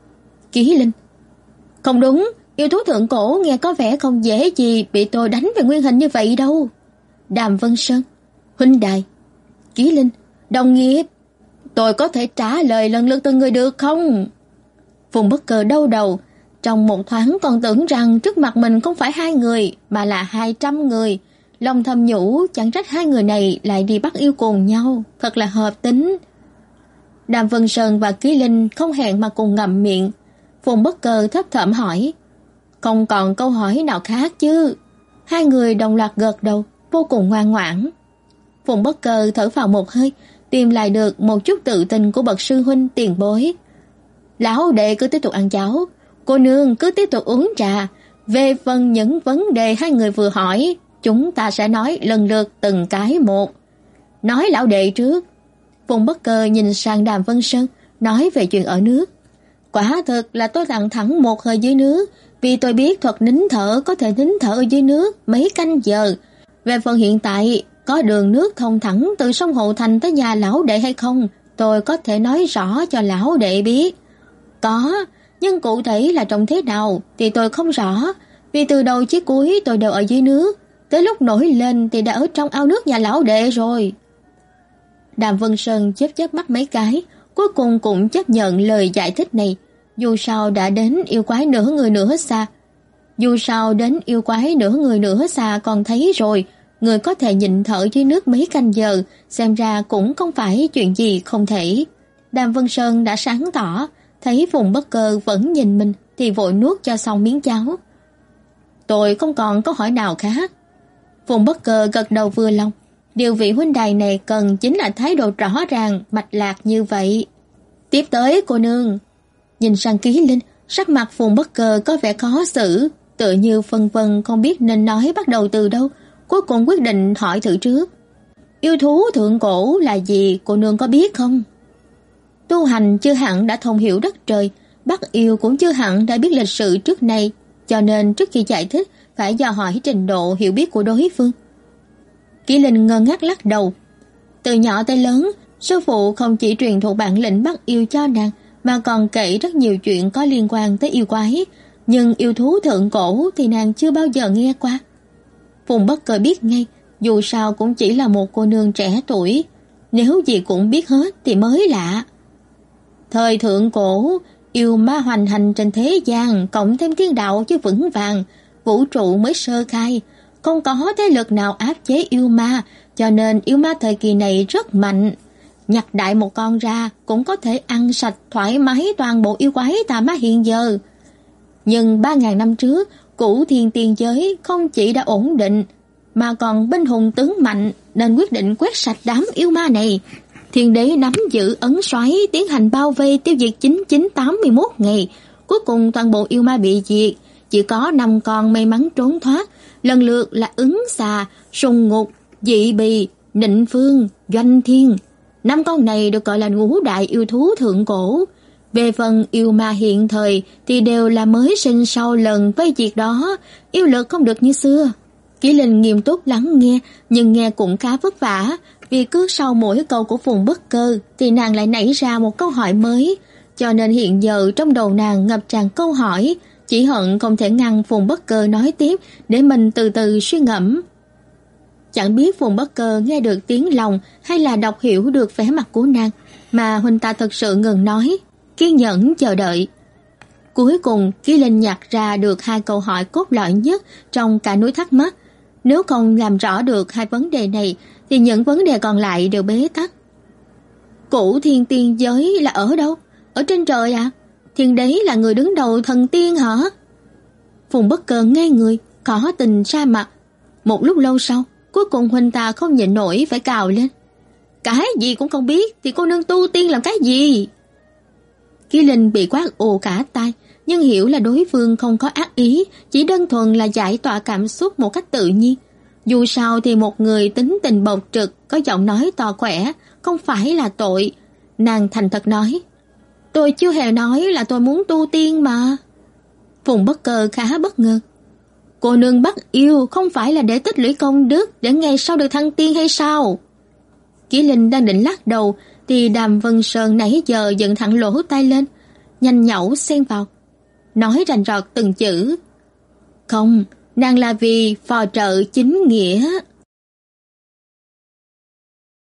Ký Linh, không đúng, yêu thú thượng cổ nghe có vẻ không dễ gì bị tôi đánh về nguyên hình như vậy đâu. Đàm Vân Sơn, huynh đài. Ký Linh, đồng nghiệp, tôi có thể trả lời lần lượt từng người được không? Phùng Bất Cơ đau đầu, trong một thoáng còn tưởng rằng trước mặt mình không phải hai người mà là hai trăm người. Lòng thầm nhủ chẳng trách hai người này lại đi bắt yêu cùng nhau, thật là hợp tính. Đàm Vân Sơn và Ký Linh không hẹn mà cùng ngậm miệng. Phùng Bất Cơ thấp thỏm hỏi, không còn câu hỏi nào khác chứ? Hai người đồng loạt gật đầu, vô cùng ngoan ngoãn. Phùng Bất Cơ thở phào một hơi, tìm lại được một chút tự tin của bậc sư huynh tiền bối. Lão đệ cứ tiếp tục ăn cháo, cô nương cứ tiếp tục uống trà. Về phần những vấn đề hai người vừa hỏi, chúng ta sẽ nói lần lượt từng cái một. Nói lão đệ trước. Phùng Bất Cơ nhìn sang Đàm Vân Sơn, nói về chuyện ở nước. Quả thực là tôi lặn thẳng một hơi dưới nước, vì tôi biết thuật nín thở có thể nín thở ở dưới nước mấy canh giờ. Về phần hiện tại, có đường nước thông thẳng từ sông Hộ Thành tới nhà lão đệ hay không, tôi có thể nói rõ cho lão đệ biết. Có, nhưng cụ thể là trông thế nào thì tôi không rõ, vì từ đầu chí cuối tôi đều ở dưới nước, tới lúc nổi lên thì đã ở trong ao nước nhà lão đệ rồi. Đàm Vân Sơn chớp chớp mắt mấy cái, cuối cùng cũng chấp nhận lời giải thích này. Dù sao đã đến yêu quái nửa người nửa xa, dù sao đến yêu quái nửa người nửa xa còn thấy rồi, người có thể nhịn thở dưới nước mấy canh giờ, xem ra cũng không phải chuyện gì không thể. Đàm Vân Sơn đã sáng tỏ, thấy Phùng Bất Cơ vẫn nhìn mình thì vội nuốt cho xong miếng cháo. Tôi không còn câu hỏi nào khác. Phùng Bất Cơ gật đầu vừa lòng. Điều vị huynh đài này cần chính là thái độ rõ ràng, mạch lạc như vậy. Tiếp tới cô nương. Nhìn sang Ký Linh, sắc mặt Phùng Bất Cơ có vẻ khó xử, tựa như phân vân không biết nên nói bắt đầu từ đâu, cuối cùng quyết định hỏi thử trước. Yêu thú thượng cổ là gì, cô nương có biết không? Tu hành chưa hẳn đã thông hiểu đất trời, bắt yêu cũng chưa hẳn đã biết lịch sử trước này, cho nên trước khi giải thích phải dò hỏi trình độ hiểu biết của đối phương. Kỷ Linh ngơ ngác lắc đầu. Từ nhỏ tới lớn, sư phụ không chỉ truyền thụ bản lĩnh bắt yêu cho nàng, mà còn kể rất nhiều chuyện có liên quan tới yêu quái, nhưng yêu thú thượng cổ thì nàng chưa bao giờ nghe qua. Phùng Bất Cơ biết ngay, dù sao cũng chỉ là một cô nương trẻ tuổi, nếu gì cũng biết hết thì mới lạ. Thời thượng cổ, yêu ma hoành hành trên thế gian, cộng thêm thiên đạo chứ vững vàng, vũ trụ mới sơ khai, không có thế lực nào áp chế yêu ma, cho nên yêu ma thời kỳ này rất mạnh. Nhặt đại một con ra cũng có thể ăn sạch thoải mái toàn bộ yêu quái tà ma hiện giờ. Nhưng ba ngàn năm trước, Cửu Thiên Tiên giới không chỉ đã ổn định, mà còn binh hùng tướng mạnh, nên quyết định quét sạch đám yêu ma này. Thiên đế nắm giữ ấn xoáy tiến hành bao vây tiêu diệt chín chín tám mươi mốt ngày, cuối cùng toàn bộ yêu ma bị diệt, chỉ có năm con may mắn trốn thoát, lần lượt là Ứng Xà, Sùng Ngục, Dị Bì, Nịnh Phương, Doanh Thiên. Năm con này được gọi là ngũ đại yêu thú thượng cổ. Về phần yêu ma hiện thời thì đều là mới sinh sau lần vây diệt đó, yêu lực không được như xưa. Kỷ Linh nghiêm túc lắng nghe, nhưng nghe cũng khá vất vả, vì cứ sau mỗi câu của Phùng Bất Cơ thì nàng lại nảy ra một câu hỏi mới, cho nên hiện giờ trong đầu nàng ngập tràn câu hỏi, chỉ hận không thể ngăn Phùng Bất Cơ nói tiếp để mình từ từ suy ngẫm. Chẳng biết Phùng Bất Cơ nghe được tiếng lòng hay là đọc hiểu được vẻ mặt của nàng, mà huynh ta thật sự ngừng nói, kiên nhẫn chờ đợi. Cuối cùng, Ký Linh nhặt ra được hai câu hỏi cốt lõi nhất trong cả núi thắc mắc. Nếu không làm rõ được hai vấn đề này, thì những vấn đề còn lại đều bế tắc. Cửu Thiên Tiên Giới là ở đâu? Ở trên trời à? Thiên Đế là người đứng đầu thần tiên hả? Phùng Bất Cơ ngây người, khó tình ra mặt. Một lúc lâu sau, cuối cùng huynh ta không nhịn nổi phải cào lên. Cái gì cũng không biết thì cô nương tu tiên làm cái gì? Ký Linh bị quát ồ cả tai, nhưng hiểu là đối phương không có ác ý, chỉ đơn thuần là giải tỏa cảm xúc một cách tự nhiên. Dù sao thì một người tính tình bộc trực, có giọng nói to khỏe, không phải là tội. Nàng thành thật nói, tôi chưa hề nói là tôi muốn tu tiên mà. Phùng Bất Cơ khá bất ngờ. Cô nương bắt yêu không phải là để tích lũy công đức, để ngày sau được thăng tiên hay sao? Ký Linh đang định lắc đầu, thì Đàm Vân Sơn nãy giờ dựng thẳng lỗ tai lên, nhanh nhảu xen vào, nói rành rọt từng chữ. Không, nàng là vì phò trợ chính nghĩa.